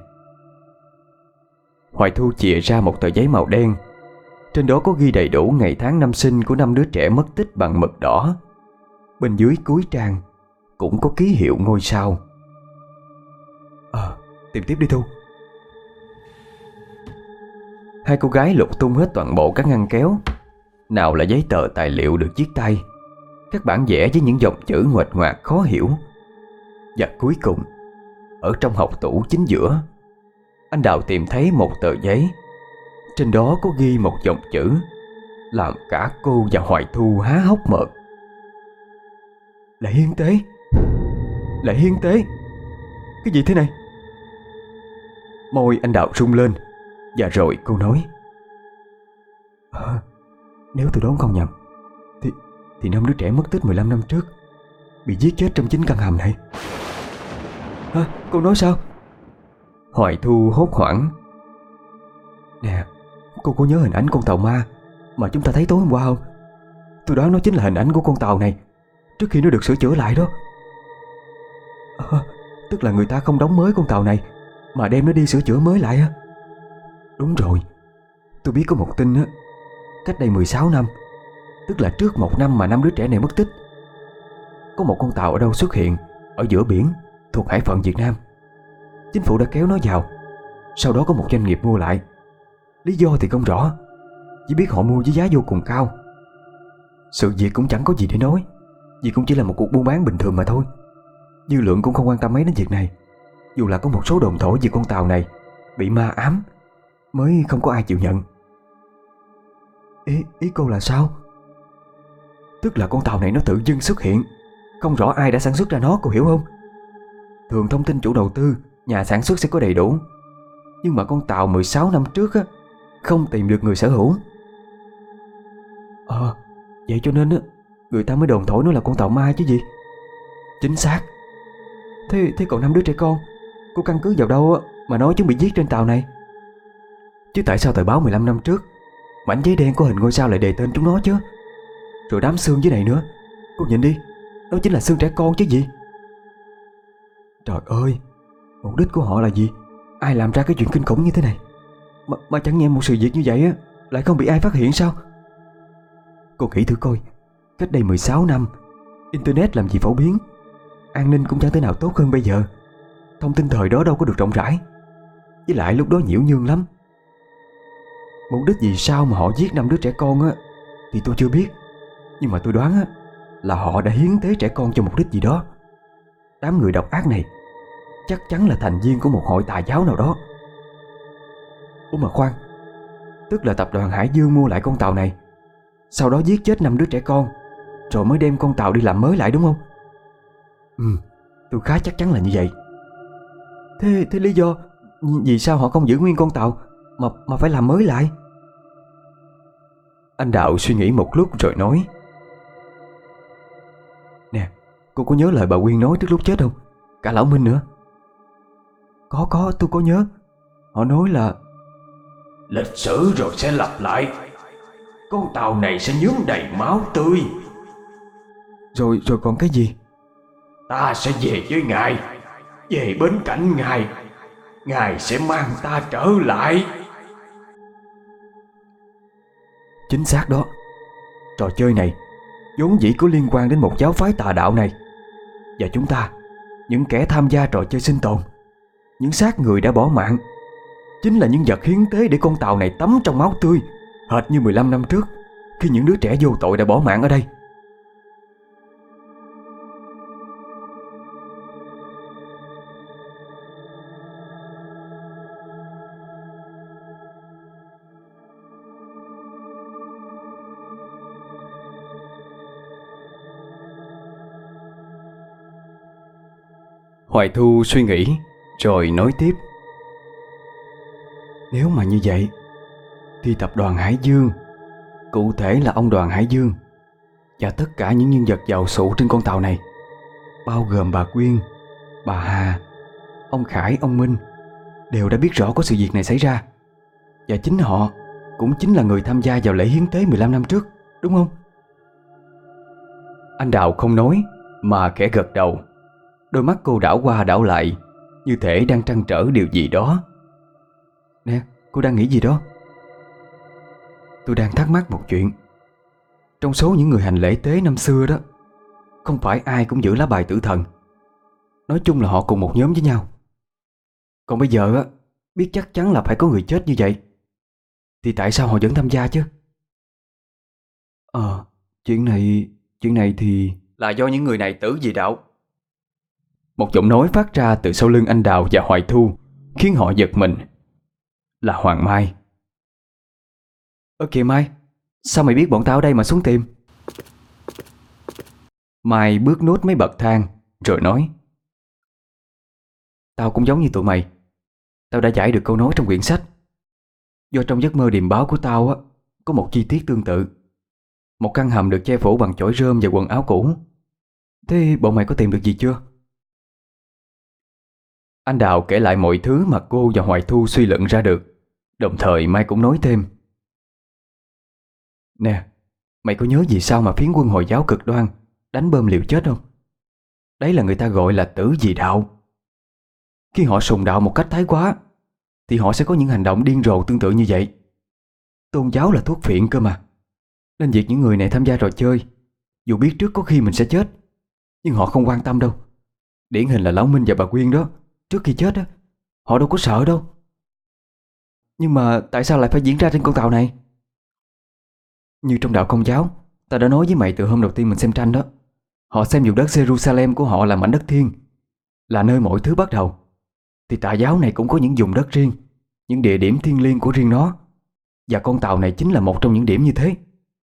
Hoài Thu chìa ra một tờ giấy màu đen. Trên đó có ghi đầy đủ ngày tháng năm sinh của 5 đứa trẻ mất tích bằng mực đỏ. Bên dưới cuối trang cũng có ký hiệu ngôi sao. Tìm tiếp đi Thu. Hai cô gái lục tung hết toàn bộ các ngăn kéo. Nào là giấy tờ tài liệu được viết tay, các bản vẽ với những dòng chữ nguệch ngoạc khó hiểu. Và cuối cùng, ở trong hộc tủ chính giữa, anh Đào tìm thấy một tờ giấy. Trên đó có ghi một dòng chữ làm cả cô và Hoài Thu há hốc mồm. Lệ Hiên Tế. Lệ Hiên Tế. Cái gì thế này? Môi anh Đào rung lên, và rồi cô nói, nếu tôi đoán không nhầm thì 5 đứa trẻ mất tích 15 năm trước bị giết chết trong chính căn hầm này. Hả? Cô nói sao? Hoài Thu hốt hoảng. Nè, cô có nhớ hình ảnh con tàu ma mà chúng ta thấy tối hôm qua không? Tôi đoán nó chính là hình ảnh của con tàu này trước khi nó được sửa chữa lại đó. Tức là người ta không đóng mới con tàu này mà đem nó đi sửa chữa mới lại á. Đúng rồi, tôi biết có một tin á, cách đây 16 năm, tức là trước một năm mà 5 đứa trẻ này mất tích, có một con tàu ở đâu xuất hiện ở giữa biển thuộc hải phận Việt Nam. Chính phủ đã kéo nó vào, sau đó có một doanh nghiệp mua lại. Lý do thì không rõ, chỉ biết họ mua với giá vô cùng cao. Sự việc cũng chẳng có gì để nói, vì cũng chỉ là một cuộc buôn bán bình thường mà thôi. Dư luận cũng không quan tâm mấy đến việc này, dù là có một số đồn thổi về con tàu này bị ma ám mới không có ai chịu nhận. Ý cô là sao? Tức là con tàu này nó tự dưng xuất hiện, không rõ ai đã sản xuất ra nó, cô hiểu không? Thường thông tin chủ đầu tư, nhà sản xuất sẽ có đầy đủ, nhưng mà con tàu 16 năm trước á, không tìm được người sở hữu. Vậy cho nên á, người ta mới đồn thổi nó là con tàu ma chứ gì. Chính xác. Thế còn 5 đứa trẻ con, cô căn cứ vào đâu á mà nói chúng bị giết trên tàu này? Chứ tại sao tờ báo 15 năm trước mảnh giấy đen có hình ngôi sao lại đề tên chúng nó chứ? Rồi đám xương dưới này nữa, cô nhìn đi, đó chính là xương trẻ con chứ gì. Trời ơi, mục đích của họ là gì? Ai làm ra cái chuyện kinh khủng như thế này? Mà chẳng nhẽ một sự việc như vậy á lại không bị ai phát hiện sao? Cô nghĩ thử coi, cách đây 16 năm, Internet làm gì phổ biến, an ninh cũng chẳng thể nào tốt hơn bây giờ. Thông tin thời đó đâu có được rộng rãi, với lại lúc đó nhiễu nhương lắm. Mục đích vì sao mà họ giết 5 đứa trẻ con á thì tôi chưa biết, nhưng mà tôi đoán á là họ đã hiến tế trẻ con cho mục đích gì đó. Đám người độc ác này chắc chắn là thành viên của một hội tà giáo nào đó. Ủa mà khoan, tức là tập đoàn Hải Dương mua lại con tàu này, sau đó giết chết 5 đứa trẻ con, rồi mới đem con tàu đi làm mới lại đúng không? Tôi khá chắc chắn là như vậy. Thế lý do vì sao họ không giữ nguyên con tàu mà phải làm mới lại? Anh Đạo suy nghĩ một lúc rồi nói, nè, cô có nhớ lời bà Quyên nói trước lúc chết không? Cả lão Minh nữa. Có, tôi có nhớ. Họ nói là lịch sử rồi sẽ lặp lại, con tàu này sẽ nhuốm đầy máu tươi. Rồi còn cái gì? Ta sẽ về với ngài, về bên cạnh ngài, ngài sẽ mang ta trở lại. Chính xác đó. Trò chơi này vốn dĩ có liên quan đến một giáo phái tà đạo này, và chúng ta, những kẻ tham gia trò chơi sinh tồn, những xác người đã bỏ mạng, chính là những vật hiến tế để con tàu này tắm trong máu tươi, hệt như 15 năm trước, khi những đứa trẻ vô tội đã bỏ mạng ở đây. Hoài Thu suy nghĩ rồi nói tiếp: nếu mà như vậy thì tập đoàn Hải Dương, cụ thể là ông Đoàn Hải Dương và tất cả những nhân vật giàu sụ trên con tàu này, bao gồm bà Quyên, bà Hà, ông Khải, ông Minh, đều đã biết rõ có sự việc này xảy ra. Và chính họ cũng chính là người tham gia vào lễ hiến tế 15 năm trước, đúng không? Anh Đào không nói mà khẽ gật đầu. Đôi mắt cô đảo qua đảo lại, như thể đang trăn trở điều gì đó. Nè, cô đang nghĩ gì đó? Tôi đang thắc mắc một chuyện. Trong số những người hành lễ tế năm xưa đó, không phải ai cũng giữ lá bài tử thần. Nói chung là họ cùng một nhóm với nhau. Còn bây giờ á, biết chắc chắn là phải có người chết như vậy, thì tại sao họ vẫn tham gia chứ? Chuyện này thì là do những người này tử vì đạo. Một giọng nói phát ra từ sau lưng anh Đào và Hoài Thu, khiến họ giật mình. Là Hoàng Mai. Kìa Mai, sao mày biết bọn tao ở đây mà xuống tìm? Mai bước nốt mấy bậc thang rồi nói: tao cũng giống như tụi mày. Tao đã giải được câu nói trong quyển sách. Do trong giấc mơ điềm báo của tao á, có một chi tiết tương tự. Một căn hầm được che phủ bằng chổi rơm và quần áo cũ. Thế bọn mày có tìm được gì chưa? Anh Đào kể lại mọi thứ mà cô và Hoài Thu suy luận ra được. Đồng thời Mai cũng nói thêm: nè, mày có nhớ vì sao mà phiến quân Hồi giáo cực đoan đánh bom liều chết không? Đấy là người ta gọi là tử vì đạo. Khi họ sùng đạo một cách thái quá, thì họ sẽ có những hành động điên rồ tương tự như vậy. Tôn giáo là thuốc phiện cơ mà. Nên việc những người này tham gia trò chơi, dù biết trước có khi mình sẽ chết, nhưng họ không quan tâm đâu. Điển hình là Lão Minh và bà Quyên đó. Trước khi chết á, họ đâu có sợ đâu. Nhưng mà tại sao lại phải diễn ra trên con tàu này? Như trong đạo Công giáo, ta đã nói với mày từ hôm đầu tiên mình xem tranh đó. Họ xem vùng đất Jerusalem của họ là mảnh đất thiên, là nơi mọi thứ bắt đầu. Thì tà giáo này cũng có những vùng đất riêng, những địa điểm thiêng liêng của riêng nó. Và con tàu này chính là một trong những điểm như thế.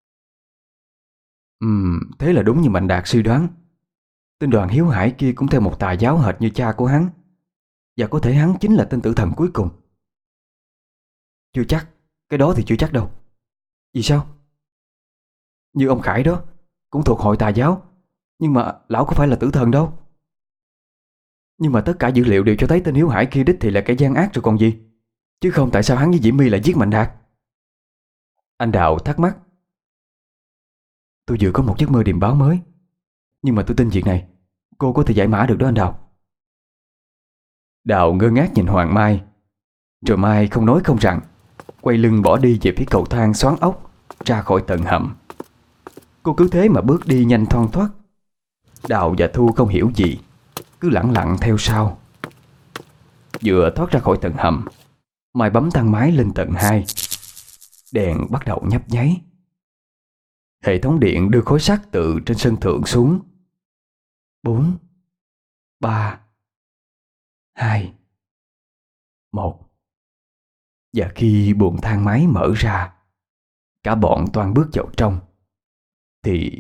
Thế là đúng như Mạnh Đạt suy đoán. Tên Đoàn Hiếu Hải kia cũng theo một tà giáo hệt như cha của hắn. Và có thể hắn chính là tên tử thần cuối cùng. Chưa chắc. Cái đó thì chưa chắc đâu. Vì sao? Như ông Khải đó, cũng thuộc hội tà giáo, nhưng mà lão có phải là tử thần đâu. Nhưng mà tất cả dữ liệu đều cho thấy tên Hiếu Hải kia đích thì là kẻ gian ác rồi còn gì. Chứ không tại sao hắn với Diễm My lại giết Mạnh Đạt? Anh Đào thắc mắc. Tôi vừa có một giấc mơ điềm báo mới, nhưng mà tôi tin việc này cô có thể giải mã được đó anh Đào. Đào ngơ ngác nhìn Hoàng Mai. Rồi Mai không nói không rằng, quay lưng bỏ đi về phía cầu thang xoắn ốc ra khỏi tầng hầm. Cô cứ thế mà bước đi nhanh thoăn thoắt. Đào và Thu không hiểu gì, cứ lẳng lặng theo sau. Vừa thoát ra khỏi tầng hầm, Mai bấm thang máy lên tầng 2. Đèn bắt đầu nhấp nháy. Hệ thống điện đưa khối sắt từ trên sân thượng xuống. 4, 3, 2, 1. Và khi buồng thang máy mở ra, cả bọn toan bước vào trong, thì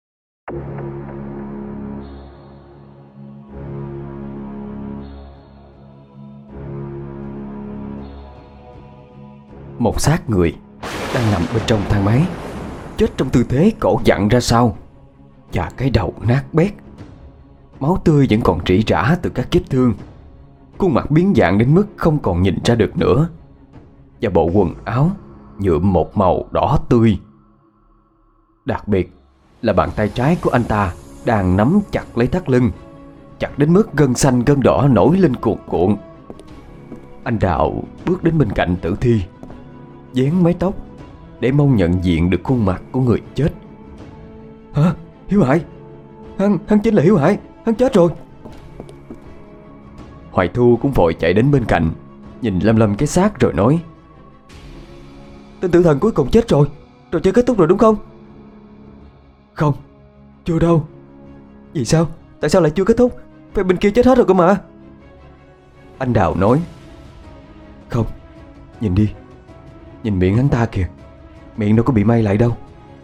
một xác người đang nằm bên trong thang máy, chết trong tư thế cổ vặn ra sau, và cái đầu nát bét. Máu tươi vẫn còn rỉ rả từ các vết thương. Khuôn mặt biến dạng đến mức không còn nhìn ra được nữa. Và bộ quần áo nhuộm một màu đỏ tươi. Đặc biệt là bàn tay trái của anh ta đang nắm chặt lấy thắt lưng, chặt đến mức gân xanh gân đỏ nổi lên cuồn cuộn. Anh Đào bước đến bên cạnh tử thi, vén mái tóc để mong nhận diện được khuôn mặt của người chết. Hả? Hiếu Hải? Hắn chính là Hiếu Hải. Hắn chết rồi. Hoài Thu cũng vội chạy đến bên cạnh, nhìn lăm lăm cái xác rồi nói: Tên tử thần cuối cùng chết rồi. Trò chơi kết thúc rồi đúng không? Không, chưa đâu. Vì sao? Tại sao lại chưa kết thúc? Phe bên kia chết hết rồi cơ mà. Anh Đào nói: Không, nhìn đi. Nhìn miệng hắn ta kìa. Miệng đâu có bị may lại đâu.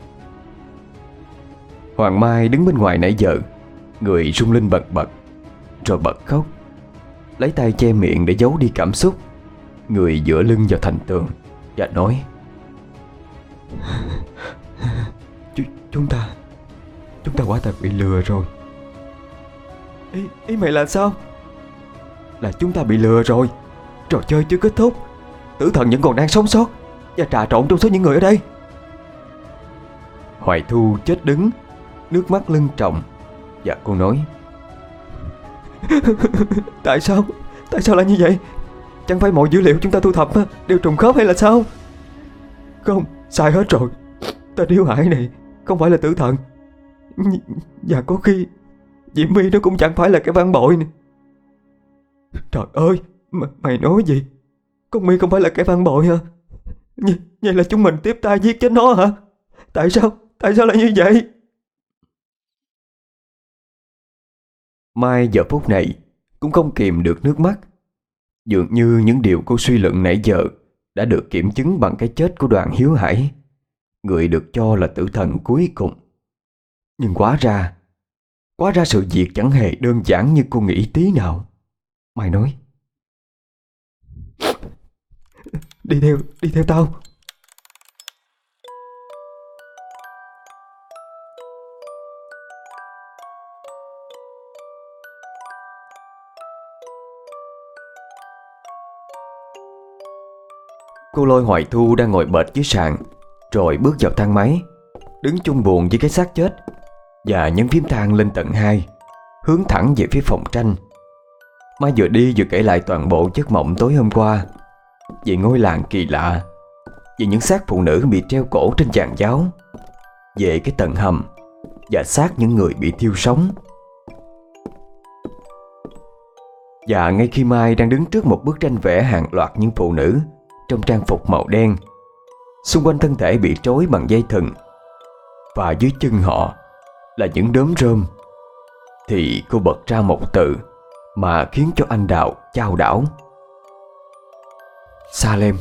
Hoàng Mai đứng bên ngoài nãy giờ, người rung lên bần bật, rồi bật khóc, lấy tay che miệng để giấu đi cảm xúc. Người dựa lưng vào thành tường và nói: Chúng ta quả thật bị lừa rồi. Ý mày là sao? Là chúng ta bị lừa rồi. Trò chơi chưa kết thúc. Tử thần vẫn còn đang sống sót và trà trộn trong số những người ở đây. Hoài Thu chết đứng, nước mắt lưng tròng, và cô nói: Tại sao? Tại sao lại như vậy? Chẳng phải mọi dữ liệu chúng ta thu thập đều trùng khớp hay là sao? Không, sai hết rồi. Tên Hiếu Hải này không phải là tử thần. Và có khi Diễm My nó cũng chẳng phải là cái phản bội này. Trời ơi, mày nói gì? Con My không phải là cái phản bội hả? Vậy là chúng mình tiếp tay giết chết nó hả? Tại sao? Tại sao lại như vậy? Mai giờ phút này cũng không kìm được nước mắt. Dường như những điều cô suy luận nãy giờ đã được kiểm chứng bằng cái chết của Đoàn Hiếu Hải, người được cho là tử thần cuối cùng. Nhưng hóa ra sự việc chẳng hề đơn giản như cô nghĩ tí nào. Mai nói: Đi theo tao. Cô lôi Hoài Thu đang ngồi bệt dưới sàn, rồi bước vào thang máy, đứng chung buồng với cái xác chết, và nhấn phím thang lên tầng 2, hướng thẳng về phía phòng tranh. Mai vừa đi vừa kể lại toàn bộ giấc mộng tối hôm qua, về ngôi làng kỳ lạ, về những xác phụ nữ bị treo cổ trên giàn giáo, về cái tầng hầm và xác những người bị thiêu sống. Và ngay khi Mai đang đứng trước một bức tranh vẽ hàng loạt những phụ nữ trong trang phục màu đen, xung quanh thân thể bị trói bằng dây thừng, và dưới chân họ là những đốm rơm, thì cô bật ra một từ mà khiến cho anh Đào chao đảo: Salem.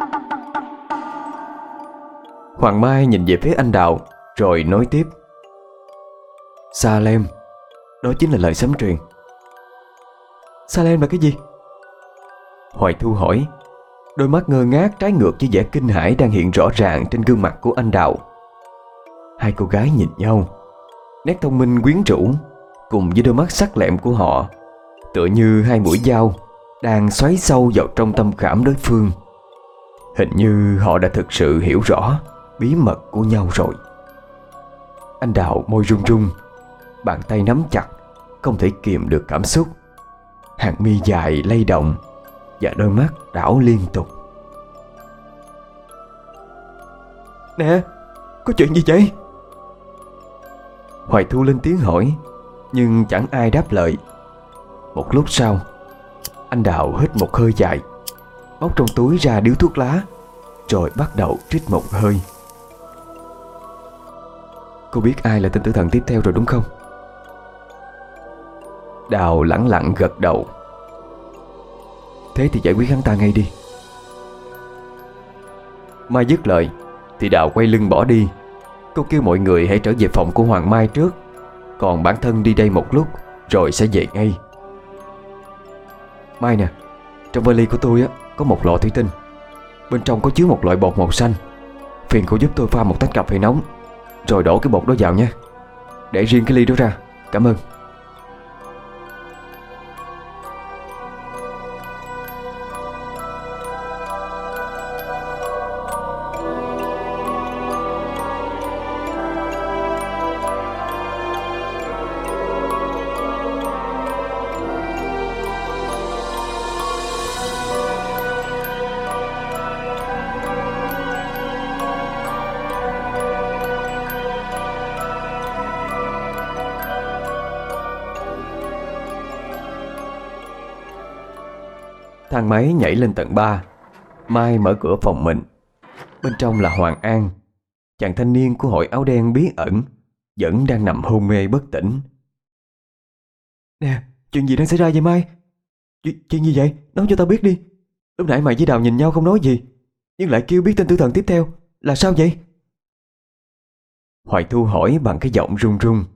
Hoàng Mai nhìn về phía anh Đào rồi nói tiếp: Salem, đó chính là lời sấm truyền. Salem là cái gì? Hoài Thu hỏi, đôi mắt ngơ ngác trái ngược với vẻ kinh hãi đang hiện rõ ràng trên gương mặt của anh Đào. Hai cô gái nhìn nhau, nét thông minh quyến rũ cùng với đôi mắt sắc lẹm của họ tựa như hai mũi dao đang xoáy sâu vào trong tâm khảm đối phương. Hình như họ đã thực sự hiểu rõ bí mật của nhau rồi. Anh Đào môi run run, bàn tay nắm chặt, không thể kìm được cảm xúc. Hàng mi dài lay động và đôi mắt đảo liên tục. Nè, có chuyện gì vậy? Hoài Thu lên tiếng hỏi, nhưng chẳng ai đáp lời. Một lúc sau, anh Đào hít một hơi dài, móc trong túi ra điếu thuốc lá, rồi bắt đầu trích một hơi. Cô biết ai là tên tử thần tiếp theo rồi đúng không? Đào lẳng lặng gật đầu. Thế thì giải quyết hắn ta ngay đi. Mai dứt lời thì Đào quay lưng bỏ đi. Cô kêu mọi người hãy trở về phòng của Hoàng Mai trước, còn bản thân đi đây một lúc rồi sẽ về ngay. Mai nè, trong vali của tôi có một lọ thủy tinh, bên trong có chứa một loại bột màu xanh. Phiền cô giúp tôi pha một tách cà phê nóng, rồi đổ cái bột đó vào nha. Để riêng cái ly đó ra, cảm ơn. Thang máy nhảy lên tầng 3. Mai mở cửa phòng mình. Bên trong là Hoàng An, chàng thanh niên của hội áo đen bí ẩn, vẫn đang nằm hôn mê bất tỉnh. Nè, chuyện gì đang xảy ra vậy Mai? Chuyện gì vậy? Nói cho tao biết đi. Lúc nãy mày với Đào nhìn nhau không nói gì, nhưng lại kêu biết tên tử thần tiếp theo. Là sao vậy? Hoài Thu hỏi bằng cái giọng run run.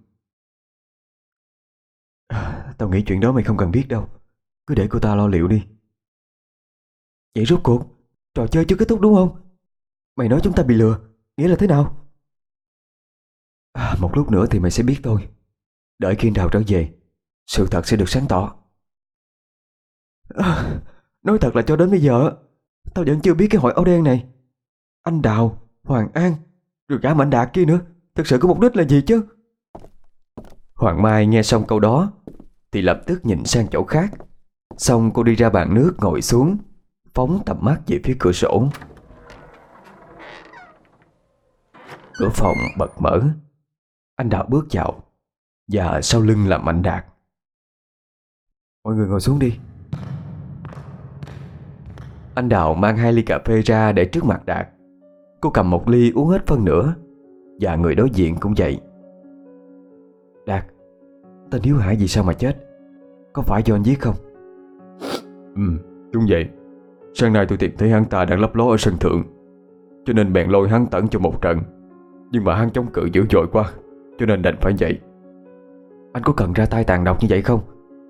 Tao nghĩ chuyện đó mày không cần biết đâu. Cứ để cô ta lo liệu đi. Vậy rốt cuộc trò chơi chưa kết thúc đúng không? Mày nói chúng ta bị lừa, nghĩa là thế nào? Một lúc nữa thì mày sẽ biết thôi. Đợi khi Đào trở về, sự thật sẽ được sáng tỏ. Nói thật là cho đến bây giờ tao vẫn chưa biết cái hội áo đen này. Anh Đào, Hoàng An, rồi cả Mạnh Đạt kia nữa, thực sự có mục đích là gì chứ? Hoàng Mai nghe xong câu đó thì lập tức nhìn sang chỗ khác. Xong cô đi ra bàn nước ngồi xuống, phóng tầm mắt về phía cửa sổ. Cửa phòng bật mở. Anh Đào bước vào, và sau lưng là Mạnh Đạt. Mọi người ngồi xuống đi. Anh Đào mang 2 ly cà phê ra để trước mặt Đạt. Cô cầm một ly uống hết phân nửa, và người đối diện cũng vậy. Đạt, tên Hiếu Hải vì sao mà chết? Có phải do anh giết không? Đúng vậy. Sáng nay tôi tìm thấy hắn ta đang lấp ló ở sân thượng, cho nên bèn lôi hắn tẩn cho một trận. Nhưng mà hắn chống cự dữ dội quá, cho nên đành phải vậy. Anh có cần ra tay tàn độc như vậy không?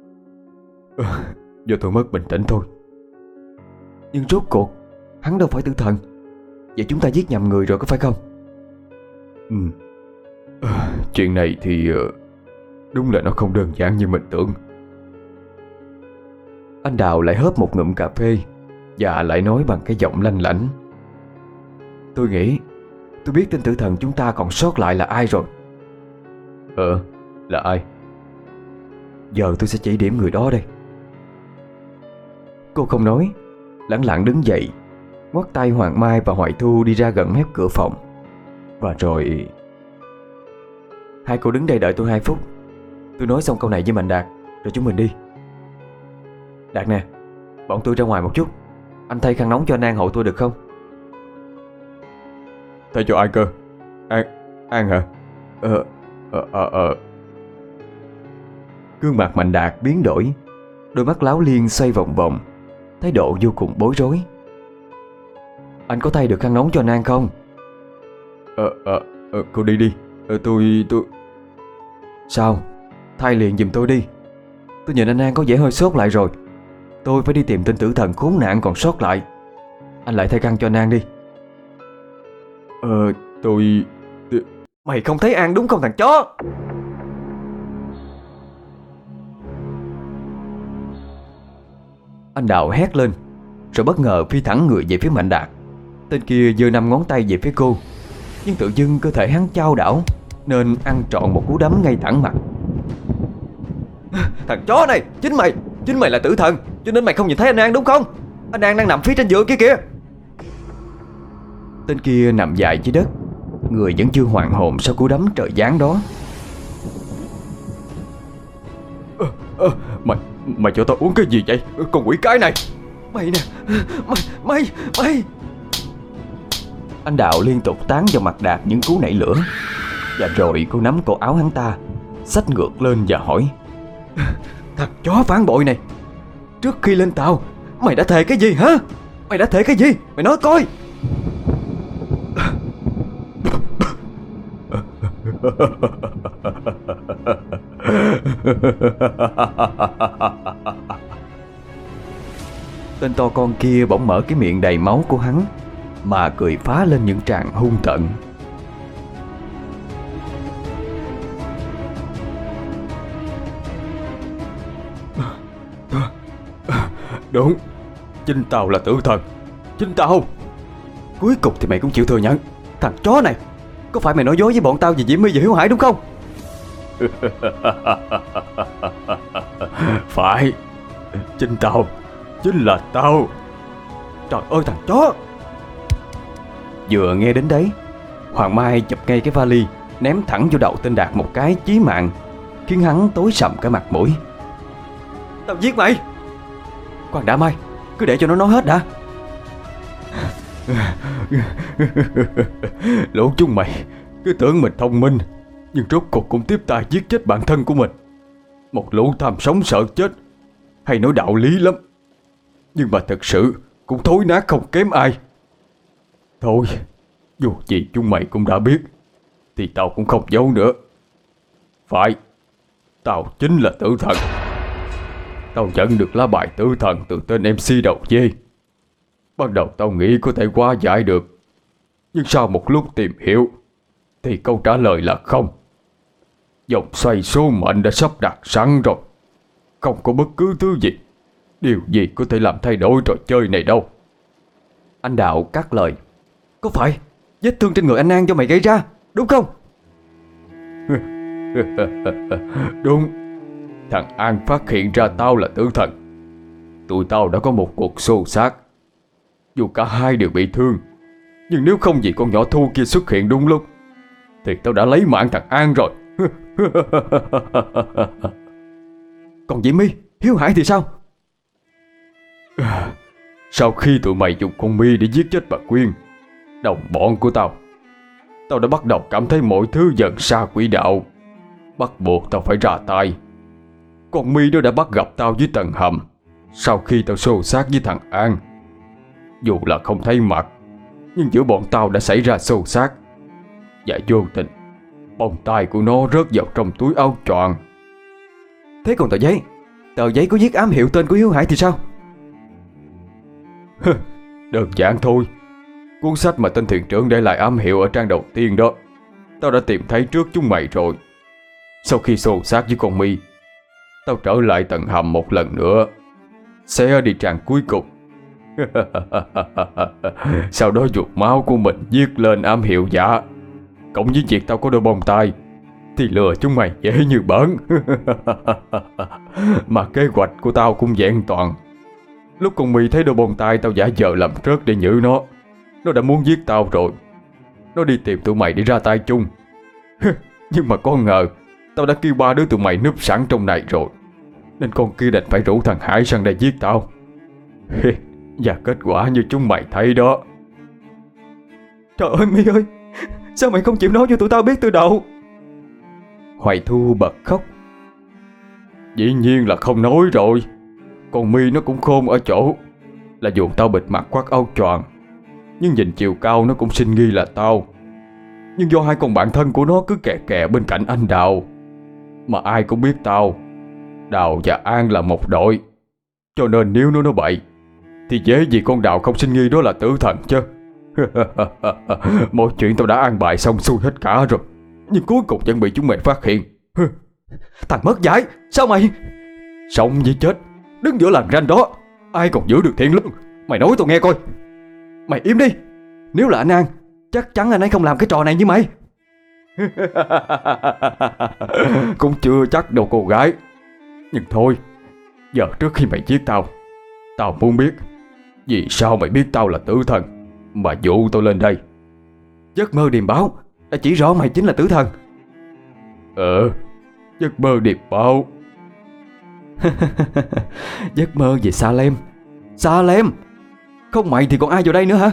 Do tôi mất bình tĩnh thôi. Nhưng rốt cuộc hắn đâu phải tử thần. Vậy chúng ta giết nhầm người rồi có phải không? Chuyện này thì đúng là nó không đơn giản như mình tưởng. Anh Đào lại hớp một ngụm cà phê, và lại nói bằng cái giọng lanh lảnh. Tôi nghĩ tôi biết tên tử thần chúng ta còn sót lại là ai rồi. Là ai? Giờ tôi sẽ chỉ điểm người đó đây. Cô không nói, lẳng lặng đứng dậy, ngoắt tay Hoàng Mai và Hoài Thu đi ra gần mép cửa phòng. Và rồi: hai cô đứng đây đợi tôi 2 phút. Tôi nói xong câu này với Mạnh Đạt rồi chúng mình đi. Đạt nè, bọn tôi ra ngoài một chút. Anh thay khăn nóng cho anh An hộ tôi được không? Thay cho ai cơ? An hả? Gương mặt Mạnh Đạt biến đổi, đôi mắt láo liên xoay vòng vòng, thái độ vô cùng bối rối. Anh có thay được khăn nóng cho anh An không? Cô đi đi. Tôi... Sao? Thay liền giùm tôi đi. Tôi nhìn anh An có vẻ hơi sốt lại rồi. Tôi phải đi tìm tên tử thần khốn nạn còn sót lại. Anh lại thay khăn cho anh An đi. Tôi... Mày không thấy An đúng không thằng chó? Anh Đào hét lên, rồi bất ngờ phi thẳng người về phía Mạnh Đạt. Tên kia giơ 5 ngón tay về phía cô, nhưng tự dưng cơ thể hắn chao đảo, nên ăn trọn một cú đấm ngay thẳng mặt. Thằng chó này, chính mày là tử thần, cho nên mày không nhìn thấy anh An đúng không? Anh An đang nằm phía trên giường kia kìa. Tên kia nằm dài dưới đất, người vẫn chưa hoàn hồn sau cú đấm trời giáng đó. Mày cho tao uống cái gì vậy, con quỷ cái này? Mày nè, mày. Anh Đạo liên tục tán vào mặt Đạt những cú nảy lửa. Và rồi cô nắm cổ áo hắn ta, xách ngược lên và hỏi: Thằng chó phản bội này, trước khi lên tàu mày đã thề cái gì hả? Mày đã thề cái gì? Mày nói coi. Tên to con kia bỗng mở cái miệng đầy máu của hắn mà cười phá lên những tràng hung tợn. Đúng, chính tao là tử thần. Chính tao. Cuối cùng thì mày cũng chịu thừa nhận. Thằng chó này, có phải mày nói dối với bọn tao về Diễm My và Hiếu Hải đúng không? Phải, chính tao, chính là tao. Trời ơi thằng chó. Vừa nghe đến đấy, Hoàng Mai chụp ngay cái vali, ném thẳng vô đầu tên Đạt một cái chí mạng, khiến hắn tối sầm cả mặt mũi. Tao giết mày. Khoan đã Mai, Cứ để cho nó nói hết đã. Lũ chúng mày cứ tưởng mình thông minh, nhưng rốt cuộc cũng tiếp tay giết chết bản thân của mình. Một lũ tham sống sợ chết, hay nói đạo lý lắm, nhưng mà thật sự cũng thối nát không kém ai. Thôi, dù gì chúng mày cũng đã biết, thì tao cũng không giấu nữa. Phải, tao chính là tử thần. Tao nhận được lá bài tử thần từ tên MC đầu dê. Ban đầu tao nghĩ có thể hóa giải được, nhưng sau một lúc tìm hiểu thì câu trả lời là không. Vòng xoay số mệnh đã sắp đặt sẵn rồi. Không có bất cứ thứ gì, điều gì có thể làm thay đổi trò chơi này đâu. Anh Đạo cắt lời. Có phải vết thương trên người anh An do mày gây ra, đúng không? Đúng. Thằng An phát hiện ra tao là tử thần. Tụi tao đã có một cuộc xô xát. Dù cả hai đều bị thương, nhưng nếu không vì con nhỏ Thu kia xuất hiện đúng lúc, thì tao đã lấy mạng thằng An rồi. Còn Diễm My, Hiếu Hải thì sao? Sau khi tụi mày dùng con My để giết chết bà Quyên, đồng bọn của tao đã bắt đầu cảm thấy mọi thứ dần xa quỹ đạo. Bắt buộc tao phải ra tay. Con My nó đã bắt gặp tao dưới tầng hầm sau khi tao xô xát với thằng An. Dù là không thấy mặt, nhưng giữa bọn tao đã xảy ra xô xát, và vô tình bông tai của nó rớt vào trong túi áo choàng. Thế còn tờ giấy có viết ám hiệu tên của Hiếu Hải thì sao? Đơn giản thôi. Cuốn sách mà tên thuyền trưởng để lại ám hiệu ở trang đầu tiên đó, tao đã tìm thấy trước chúng mày rồi. Sau khi xô xát với con My, tao trở lại tầng hầm một lần nữa, xé đi trang cuối cùng. Sau đó dùng máu của mình viết lên ám hiệu giả, cộng với việc tao có đôi bông tai, thì lừa chúng mày dễ như bỡn. Mà kế hoạch của tao cũng vẹn toàn. Lúc con My thấy đôi bông tai tao giả vờ làm rớt để nhử nó đã muốn giết tao rồi. Nó đi tìm tụi mày để ra tay chung. Nhưng mà có ngờ tao đã kêu ba đứa tụi mày núp sẵn trong này rồi, nên con kia đành phải rủ thằng Hải sang đây giết tao. Và kết quả như chúng mày thấy đó. Trời ơi My ơi, sao mày không chịu nói cho tụi tao biết từ đầu? Hoài Thu bật khóc. Dĩ nhiên là không nói rồi. Còn My nó cũng khôn ở chỗ là dù tao bịt mặt khoác áo choàng, nhưng nhìn chiều cao nó cũng sinh nghi là tao. Nhưng do hai con bạn thân của nó cứ kè kè bên cạnh anh Đào, mà ai cũng biết Đào và An là một đội, cho nên nếu nó nói bậy thì dễ gì con Đào không sinh nghi đó là tử thần chứ. Mọi chuyện tao đã an bài xong xuôi hết cả rồi, nhưng cuối cùng vẫn bị chúng mày phát hiện. Thằng mất dạy, sao mày? Sống với chết đứng giữa làn ranh đó, ai còn giữ được thiện lương? Mày nói tao nghe coi. Mày im đi. Nếu là anh An, chắc chắn anh ấy không làm cái trò này với mày. Cũng chưa chắc đâu cô gái. Nhưng thôi, giờ trước khi mày giết tao muốn biết vì sao mày biết tao là tử thần mà dụ tao lên đây. Giấc mơ điềm báo đã chỉ rõ mày chính là tử thần. Giấc mơ điềm báo. Giấc mơ về Salem. Không mày thì còn ai vào đây nữa hả?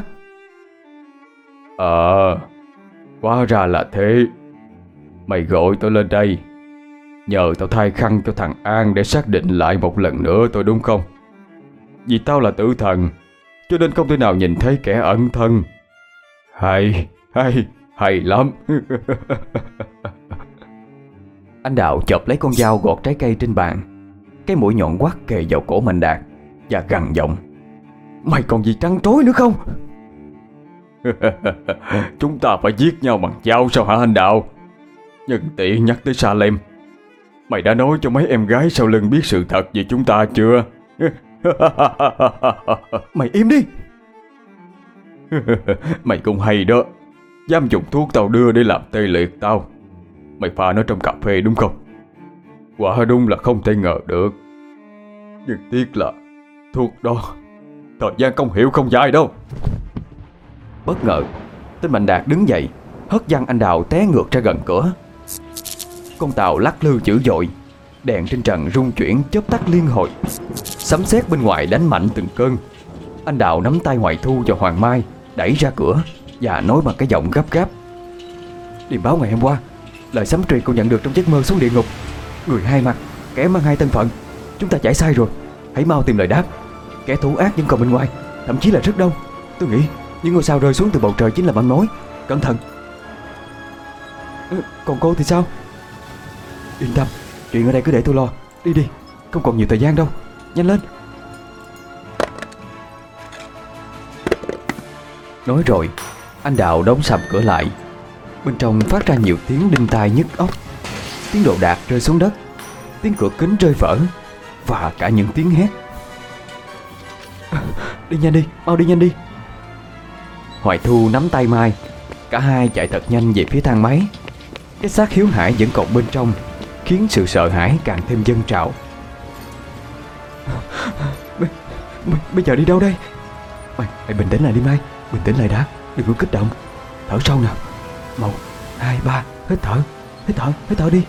Hóa ra là thế. Mày gọi tao lên đây nhờ tao thay khăn cho thằng An để xác định lại một lần nữa tôi, đúng không? Vì tao là tử thần, cho nên không thể nào nhìn thấy kẻ ẩn thân. Hay lắm. Anh Đạo chộp lấy con dao gọt trái cây trên bàn, cái mũi nhọn quắt kề vào cổ Mạnh Đạt và gằn giọng: Mày còn gì trăn trối nữa không? Chúng ta phải giết nhau bằng dao sao hả anh Đạo? Nhân tiện nhắc tới Salem, mày đã nói cho mấy em gái sau lưng biết sự thật về chúng ta chưa? Mày im đi. Mày cũng hay đó. Dám dùng thuốc tao đưa để làm tê liệt tao. Mày pha nó trong cà phê đúng không? Quả đúng là không thể ngờ được. Nhưng tiếc là thuốc đó thời gian công hiệu không dài đâu. Bất ngờ, tên Mạnh Đạt đứng dậy, hất văng anh Đào té ngược ra gần cửa. Con tàu lắc lư dữ dội, đèn trên trần rung chuyển chớp tắt liên hồi. Sấm sét bên ngoài đánh mạnh từng cơn, Anh Đạo nắm tay Hoài Thu và Hoàng Mai đẩy ra cửa và nói bằng cái giọng gấp gáp: "Điềm báo ngày hôm qua, lời sấm truyền con nhận được trong giấc mơ xuống địa ngục. Người hai mặt, kẻ mang hai thân phận. Chúng ta chạy sai rồi, hãy mau tìm lời đáp. Kẻ thủ ác vẫn còn bên ngoài, thậm chí là rất đông. Tôi nghĩ những ngôi sao rơi xuống từ bầu trời chính là manh mối. Cẩn thận." "Còn cô thì sao?" "Yên tâm, chuyện ở đây cứ để tôi lo. Đi đi, không còn nhiều thời gian đâu. Nhanh lên." Nói rồi, anh Đạo đóng sầm cửa lại. Bên trong phát ra nhiều tiếng đinh tai nhức óc. Tiếng đồ đạc rơi xuống đất, tiếng cửa kính rơi vỡ, và cả những tiếng hét. "Đi nhanh đi, mau đi nhanh đi." Hoài Thu nắm tay Mai. Cả hai chạy thật nhanh về phía thang máy. Cái xác Hiếu Hải vẫn còn bên trong, khiến sự sợ hãi càng thêm dâng trào. Bây giờ đi đâu đây?" Mày bình tĩnh lại đi Mai. Bình tĩnh lại đã, đừng có kích động. Thở sâu nào. 1, 2, 3, hít thở. Hít thở đi.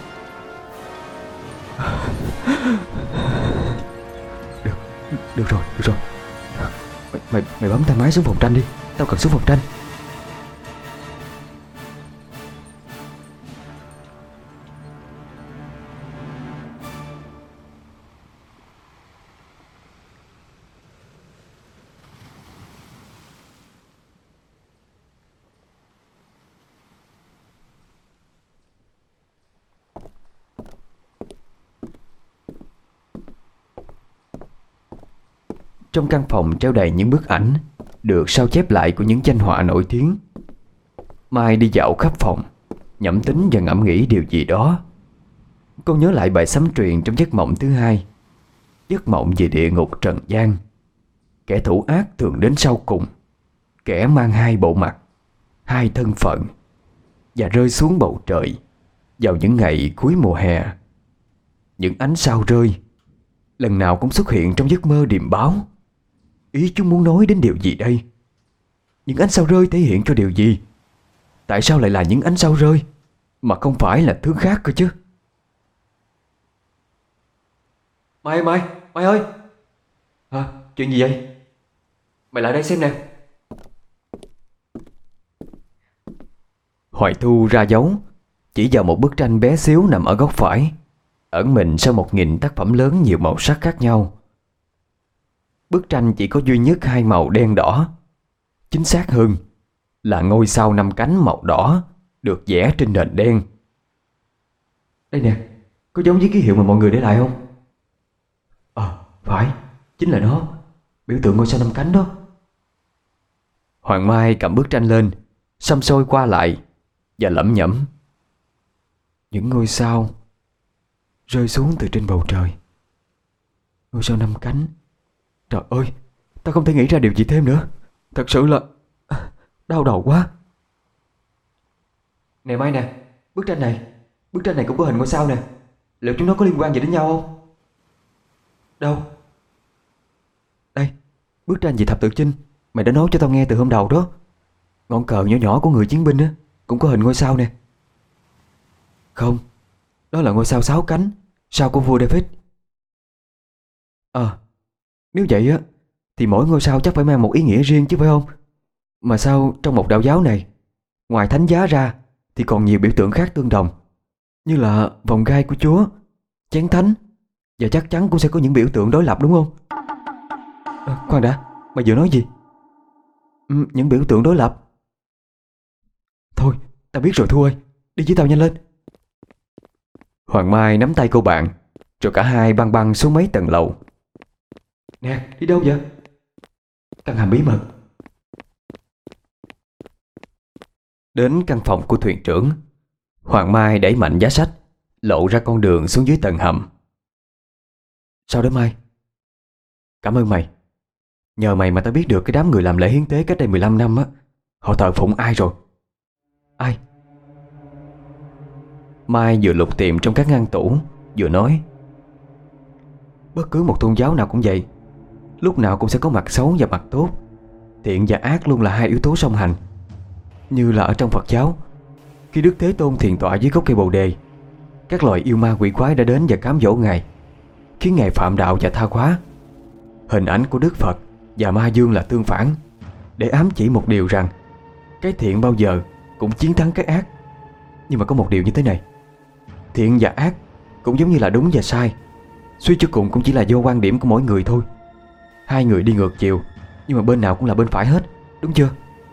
Được rồi. Mày bấm thang máy xuống phòng tranh đi. Tao cần xuống phòng tranh. Trong căn phòng treo đầy những bức ảnh được sao chép lại của những danh họa nổi tiếng. Mai đi dạo khắp phòng, nhẩm tính và ngẫm nghĩ điều gì đó. Cô nhớ lại bài sấm truyền trong giấc mộng thứ hai, giấc mộng về địa ngục trần gian. Kẻ thủ ác thường đến sau cùng, kẻ mang hai bộ mặt, hai thân phận, và rơi xuống bầu trời vào những ngày cuối mùa hè. Những ánh sao rơi lần nào cũng xuất hiện trong giấc mơ điềm báo. Ý chúng muốn nói đến điều gì đây? Những ánh sao rơi thể hiện cho điều gì? Tại sao lại là những ánh sao rơi, mà không phải là thứ khác cơ chứ? Mai ơi! Chuyện gì vậy? Mày lại đây xem nè. Hoài Thu ra dấu, chỉ vào một bức tranh bé xíu nằm ở góc phải, ẩn mình sau 1000 tác phẩm lớn nhiều màu sắc khác nhau. Bức tranh chỉ có duy nhất hai màu đen đỏ. Chính xác hơn là ngôi sao 5 cánh màu đỏ được vẽ trên nền đen. Đây nè, có giống với ký hiệu mà mọi người để lại không? Phải, chính là nó. Biểu tượng ngôi sao 5 cánh đó. Hoàng Mai cầm bức tranh lên, xăm xôi qua lại và lẩm nhẩm: những ngôi sao rơi xuống từ trên bầu trời. Ngôi sao 5 cánh. Trời ơi, tao không thể nghĩ ra điều gì thêm nữa. Thật sự là đau đầu quá. Nè Mai nè, bức tranh này cũng có hình ngôi sao nè. Liệu chúng nó có liên quan gì đến nhau không? Đâu? Đây, bức tranh về thập tự chinh mày đã nói cho tao nghe từ hôm đầu đó. Ngọn cờ nhỏ nhỏ của người chiến binh á cũng có hình ngôi sao nè. Không, đó là ngôi sao 6 cánh, sao của vua David. Nếu vậy á thì mỗi ngôi sao chắc phải mang một ý nghĩa riêng chứ phải không? Mà sao trong một đạo giáo này, ngoài thánh giá ra thì còn nhiều biểu tượng khác tương đồng, như là vòng gai của Chúa, chén thánh, và chắc chắn cũng sẽ có những biểu tượng đối lập đúng không? Khoan đã, mày vừa nói gì? Những biểu tượng đối lập. Thôi, tao biết rồi Thu ơi, đi với tao nhanh lên. Hoàng Mai nắm tay cô bạn, rồi cả hai băng băng xuống mấy tầng lầu. Nè, đi đâu vậy? Căn hầm bí mật. Đến căn phòng của thuyền trưởng, Hoàng Mai đẩy mạnh giá sách, lộ ra con đường xuống dưới tầng hầm. Sao đó Mai? Cảm ơn mày. Nhờ mày mà tao biết được cái đám người làm lễ hiến tế cách đây 15 năm á, họ thờ phụng ai rồi. Ai? Mai vừa lục tìm trong các ngăn tủ, vừa nói: bất cứ một tôn giáo nào cũng vậy, lúc nào cũng sẽ có mặt xấu và mặt tốt. Thiện và ác luôn là hai yếu tố song hành. Như là ở trong Phật giáo, khi Đức Thế Tôn thiền tọa dưới gốc cây Bồ Đề, các loài yêu ma quỷ quái đã đến và cám dỗ Ngài, khiến Ngài phạm đạo và tha hóa. Hình ảnh của Đức Phật và ma dương là tương phản, để ám chỉ một điều rằng cái thiện bao giờ cũng chiến thắng cái ác. Nhưng mà có một điều như thế này: thiện và ác cũng giống như là đúng và sai, suy cho cùng cũng chỉ là do quan điểm của mỗi người thôi. Hai người đi ngược chiều, nhưng mà bên nào cũng là bên phải hết, đúng chưa?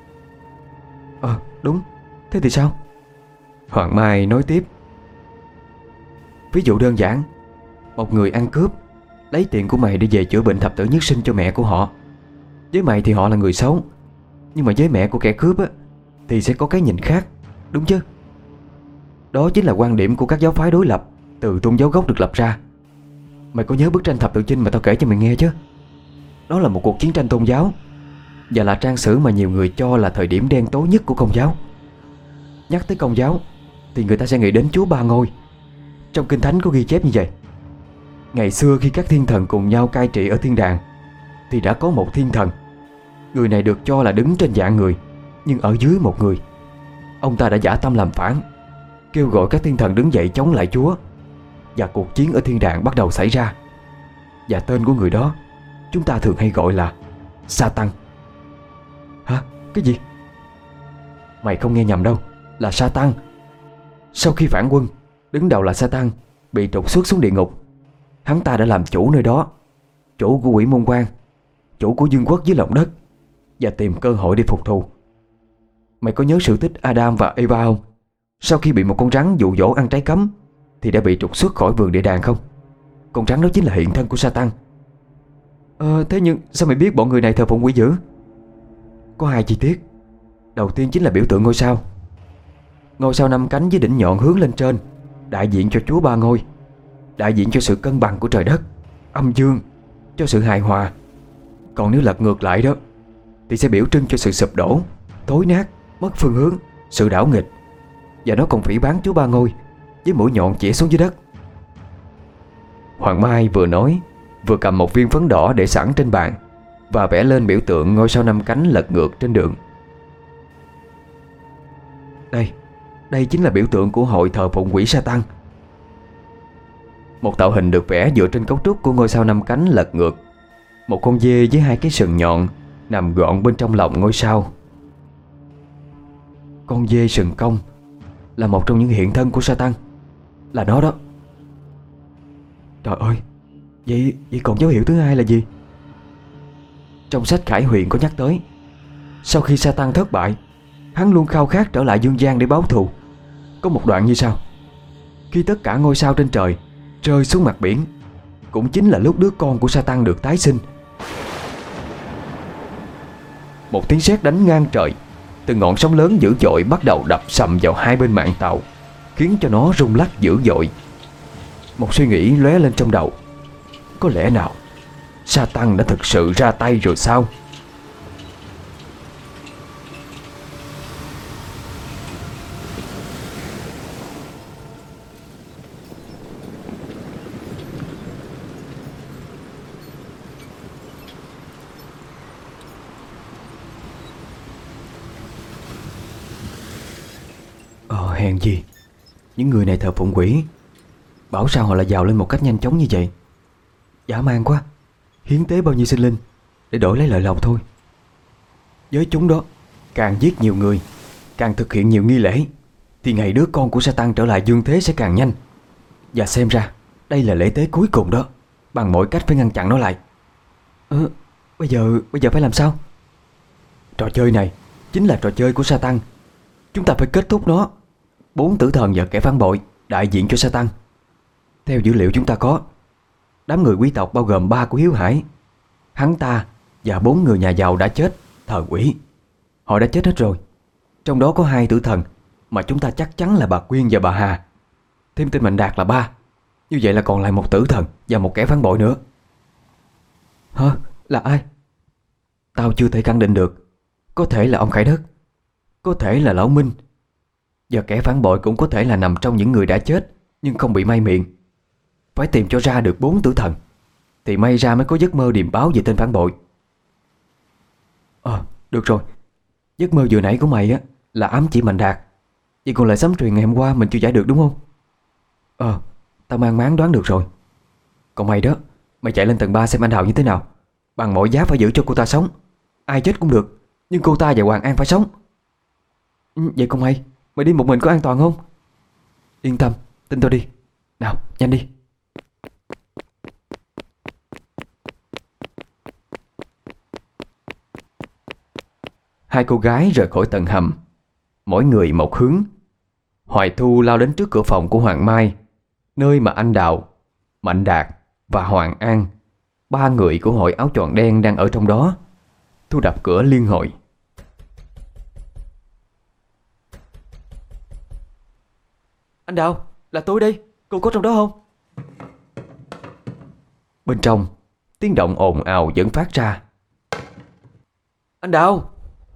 Đúng. Thế thì sao? Hoàng Mai nói tiếp. Ví dụ đơn giản, một người ăn cướp lấy tiền của mày để về chữa bệnh thập tử nhất sinh cho mẹ của họ. Với mày thì họ là người xấu, nhưng mà với mẹ của kẻ cướp á, thì sẽ có cái nhìn khác, đúng chứ? Đó chính là quan điểm của các giáo phái đối lập từ tôn giáo gốc được lập ra. Mày có nhớ bức tranh thập tự chinh mà tao kể cho mày nghe chứ? Đó là một cuộc chiến tranh tôn giáo, và là trang sử mà nhiều người cho là thời điểm đen tối nhất của Công giáo. Nhắc tới Công giáo thì người ta sẽ nghĩ đến Chúa Ba Ngôi. Trong Kinh Thánh có ghi chép như vậy: ngày xưa khi các thiên thần cùng nhau cai trị ở thiên đàng, thì đã có một thiên thần. Người này được cho là đứng trên dạng người, nhưng ở dưới một người. Ông ta đã dã tâm làm phản, kêu gọi các thiên thần đứng dậy chống lại Chúa, và cuộc chiến ở thiên đàng bắt đầu xảy ra. Và tên của người đó chúng ta thường hay gọi là Satan. Hả? Cái gì? Mày không nghe nhầm đâu, là Satan. Sau khi phản quân, đứng đầu là Satan bị trục xuất xuống địa ngục. Hắn ta đã làm chủ nơi đó, chủ của quỷ môn quan, chủ của vương quốc dưới lòng đất, và tìm cơ hội để phục thù. Mày có nhớ sự tích Adam và Eva không? Sau khi bị một con rắn dụ dỗ ăn trái cấm thì đã bị trục xuất khỏi vườn địa đàng không? Con rắn đó chính là hiện thân của Satan. Thế nhưng sao mày biết bọn người này thờ phụng quỷ dữ? Có hai chi tiết. Đầu tiên chính là biểu tượng ngôi sao. Ngôi sao 5 cánh với đỉnh nhọn hướng lên trên, đại diện cho Chúa Ba Ngôi, đại diện cho sự cân bằng của trời đất, âm dương, cho sự hài hòa. Còn nếu lật ngược lại đó thì sẽ biểu trưng cho sự sụp đổ, thối nát, mất phương hướng, sự đảo nghịch. Và nó còn phỉ báng Chúa Ba Ngôi với mũi nhọn chĩa xuống dưới đất. Hoàng Mai vừa nói vừa cầm một viên phấn đỏ để sẵn trên bàn và vẽ lên biểu tượng ngôi sao 5 cánh lật ngược trên đường. Đây chính là biểu tượng của hội thờ phụng quỷ Satan. Một tạo hình được vẽ dựa trên cấu trúc của ngôi sao 5 cánh lật ngược. Một con dê với hai cái sừng nhọn nằm gọn bên trong lòng ngôi sao. Con dê sừng cong là một trong những hiện thân của Satan. Là nó đó. Trời ơi, vậy còn dấu hiệu thứ hai là gì? Trong sách Khải Huyền có nhắc tới, sau khi Satan thất bại, hắn luôn khao khát trở lại dương gian để báo thù. Có một đoạn như sau: khi tất cả ngôi sao trên trời rơi xuống mặt biển, cũng chính là lúc đứa con của Satan được tái sinh. Một tiếng sét đánh ngang trời từ ngọn sóng lớn dữ dội bắt đầu đập sầm vào hai bên mạn tàu, khiến cho nó rung lắc dữ dội. Một suy nghĩ lóe lên trong đầu: có lẽ nào Satan đã thực sự ra tay rồi sao? Hèn gì những người này thờ phụng quỷ. Bảo sao họ lại giàu lên một cách nhanh chóng như vậy? Dã man quá. Hiến tế bao nhiêu sinh linh để đổi lấy lợi lộc thôi. Với chúng đó, càng giết nhiều người, càng thực hiện nhiều nghi lễ, thì ngày đứa con của Satan trở lại dương thế sẽ càng nhanh. Và xem ra đây là lễ tế cuối cùng đó. Bằng mọi cách phải ngăn chặn nó lại. Bây giờ phải làm sao? Trò chơi này chính là trò chơi của Satan. Chúng ta phải kết thúc nó. 4 tử thần và kẻ phản bội đại diện cho Satan. Theo dữ liệu chúng ta có, đám người quý tộc bao gồm 3 của Hiếu Hải, hắn ta và 4 người nhà giàu đã chết thờ quỷ. Họ đã chết hết rồi. Trong đó có 2 tử thần mà chúng ta chắc chắn là bà Quyên và bà Hà, thêm tên Mạnh Đạt là 3. Như vậy là còn lại một tử thần và một kẻ phản bội nữa. Hả? Là ai? Tao chưa thể khẳng định được. Có thể là ông Khải Đất, có thể là Lão Minh, và kẻ phản bội cũng có thể là nằm trong những người đã chết nhưng không bị may miệng. Phải tìm cho ra được 4 tử thần thì may ra mới có giấc mơ điềm báo về tên phản bội. Được rồi. Giấc mơ vừa nãy của mày á là ám chỉ Mạnh Đạt. Vậy còn lại sấm truyền ngày hôm qua mình chưa giải được đúng không? Tao mang máng đoán được rồi. Còn mày đó, mày chạy lên tầng 3 xem anh Hào như thế nào. Bằng mọi giá phải giữ cho cô ta sống. Ai chết cũng được, nhưng cô ta và Hoàng An phải sống. Vậy con mày đi một mình có an toàn không? Yên tâm, tin tôi đi. Nào, nhanh đi. Hai cô gái rời khỏi tầng hầm, mỗi người một hướng. Hoài Thu lao đến trước cửa phòng của Hoàng Mai, nơi mà anh Đào, Mạnh Đạt và Hoàng An, ba người của hội áo choàng đen đang ở trong đó. Thu đập cửa liên hồi. Anh Đào, là tôi đây, cô có trong đó không? Bên trong, tiếng động ồn ào vẫn phát ra. Anh Đào!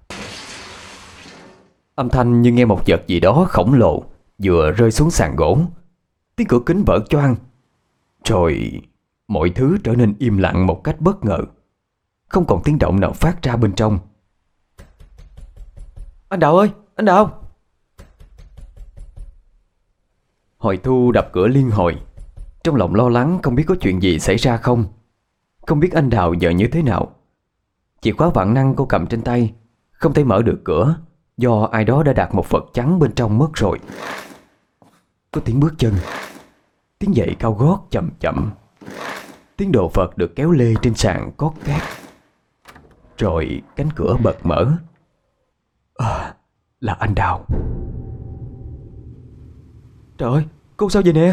Âm thanh như nghe một vật gì đó khổng lồ vừa rơi xuống sàn gỗ. Tiếng cửa kính vỡ choang. Rồi mọi thứ trở nên im lặng một cách bất ngờ. Không còn tiếng động nào phát ra bên trong. Anh Đào ơi, anh Đào! Hoài Thu đập cửa liên hồi, trong lòng lo lắng không biết có chuyện gì xảy ra không. Không biết anh Đào giờ như thế nào. Chìa khóa vạn năng cô cầm trên tay không thể mở được cửa, do ai đó đã đặt một vật trắng bên trong mất rồi. Có tiếng bước chân, tiếng giày cao gót chậm chậm, tiếng đồ vật được kéo lê trên sàn cót két. Rồi cánh cửa bật mở. Là anh Đào. Trời ơi, cô sao vậy nè?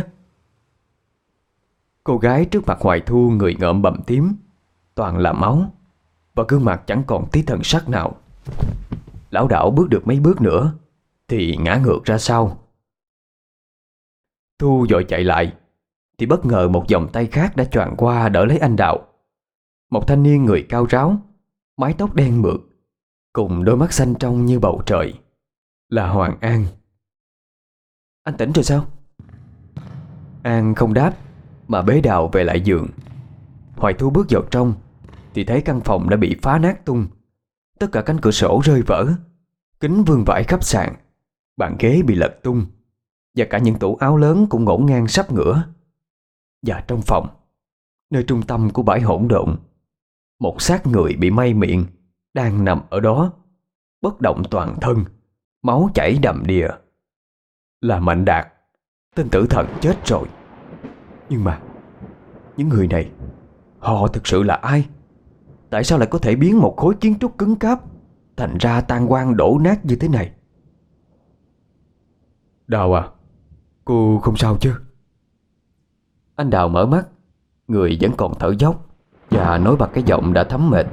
Cô gái trước mặt Hoài Thu người ngợm bầm tím, toàn là máu, và gương mặt chẳng còn tí thần sắc nào. Lão đảo bước được mấy bước nữa thì ngã ngược ra sau. Thu vội chạy lại thì bất ngờ một vòng tay khác đã choàng qua đỡ lấy anh Đào. Một thanh niên người cao ráo, mái tóc đen mượt, cùng đôi mắt xanh trong như bầu trời. Là Hoàng An. Anh tỉnh rồi sao? An không đáp mà bế Đào về lại giường. Hoài Thu bước vào trong thì thấy căn phòng đã bị phá nát tung. Tất cả cánh cửa sổ rơi vỡ, kính vương vãi khắp sàn, bàn ghế bị lật tung, và cả những tủ áo lớn cũng ngổn ngang sắp ngửa. Và trong phòng, nơi trung tâm của bãi hỗn độn, một xác người bị may miệng đang nằm ở đó, bất động toàn thân, máu chảy đầm đìa. Là Mạnh Đạt, tên tử thần chết rồi. Nhưng mà những người này, họ thực sự là ai? Tại sao lại có thể biến một khối kiến trúc cứng cáp thành ra tan hoang đổ nát như thế này? Đào à, cô không sao chứ? Anh Đào mở mắt, người vẫn còn thở dốc và nói bằng cái giọng đã thấm mệt.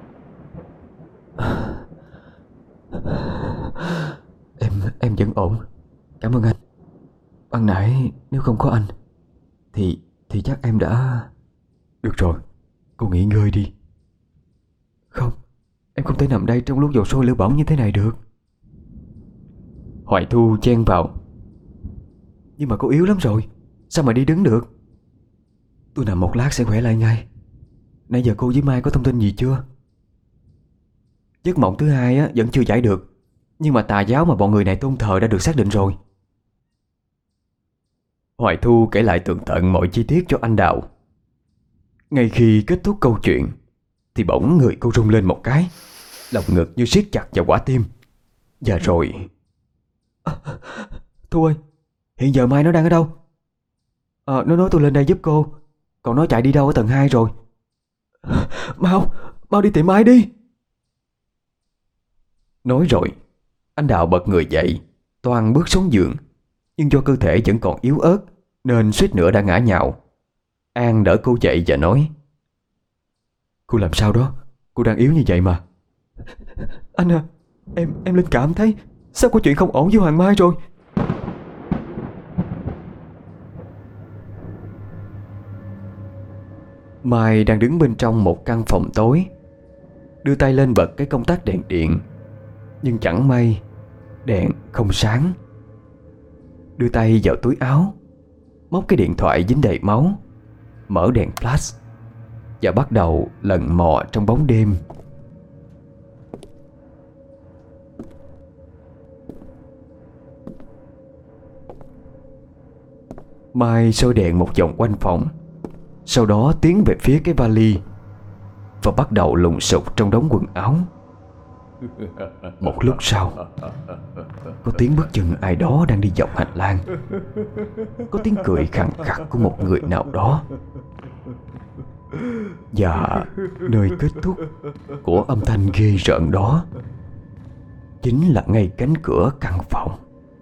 Em vẫn ổn, cảm ơn anh. Ban nãy nếu không có anh thì chắc em đã... Được rồi, cô nghỉ ngơi đi. Không, em không thể nằm đây trong lúc dầu sôi lửa bỏng như thế này được. Hoài Thu chen vào. Nhưng mà cô yếu lắm rồi, sao mà đi đứng được? Tôi nằm một lát sẽ khỏe lại ngay. Nãy giờ cô với Mai có thông tin gì chưa? Giấc mộng thứ hai vẫn chưa giải được, nhưng mà tà giáo mà bọn người này tôn thờ đã được xác định rồi. Hoài Thu kể lại tường tận mọi chi tiết cho anh Đào. Ngay khi kết thúc câu chuyện thì bỗng người cô rung lên một cái, lòng ngực như siết chặt vào quả tim. Và rồi... Thu ơi, hiện giờ Mai nó đang ở đâu? Nó nói tôi lên đây giúp cô, còn nó chạy đi đâu ở tầng 2 rồi. Mau đi tìm Mai đi. Nói rồi, anh Đào bật người dậy, toan bước xuống giường, nhưng do cơ thể vẫn còn yếu ớt nên suýt nữa đã ngã nhào. An đỡ cô dậy và nói: Cô làm sao đó, cô đang yếu như vậy mà. Anh à, em linh cảm thấy sao có chuyện không ổn với Hoàng Mai rồi. Mai đang đứng bên trong một căn phòng tối, đưa tay lên bật cái công tắc đèn điện, nhưng chẳng may đèn không sáng. Đưa tay vào túi áo, móc cái điện thoại dính đầy máu, mở đèn flash và bắt đầu lần mò trong bóng đêm. Mai soi đèn một vòng quanh phòng, sau đó tiến về phía cái vali. và bắt đầu lùng sục trong đống quần áo. Một lúc sau, có tiếng bước chân ai đó đang đi dọc hành lang. Có tiếng cười khàn khặt của một người nào đó. Và nơi kết thúc của âm thanh ghê rợn đó chính là ngay cánh cửa căn phòng.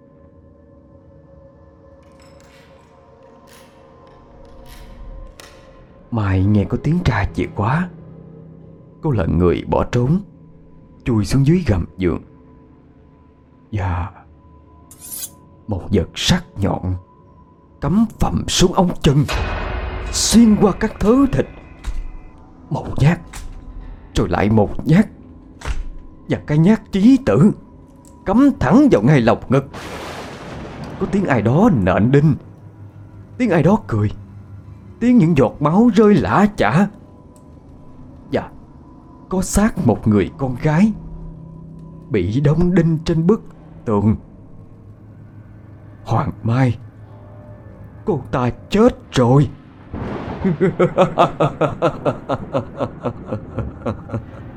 Mai nghe có tiếng tra chìa khóa. Cô lận người bỏ trốn, chui xuống dưới gầm giường. Và một vật sắc nhọn cắm phầm xuống ống chân, xuyên qua các thớ thịt. Một nhát, rồi lại một nhát, và cái nhát chí tử cắm thẳng vào ngay lồng ngực. Có tiếng ai đó nện đinh, tiếng ai đó cười, tiếng những giọt máu rơi lã chã. Và có xác một người con gái bị đóng đinh trên bức tường. Hoàng Mai, cô ta chết rồi.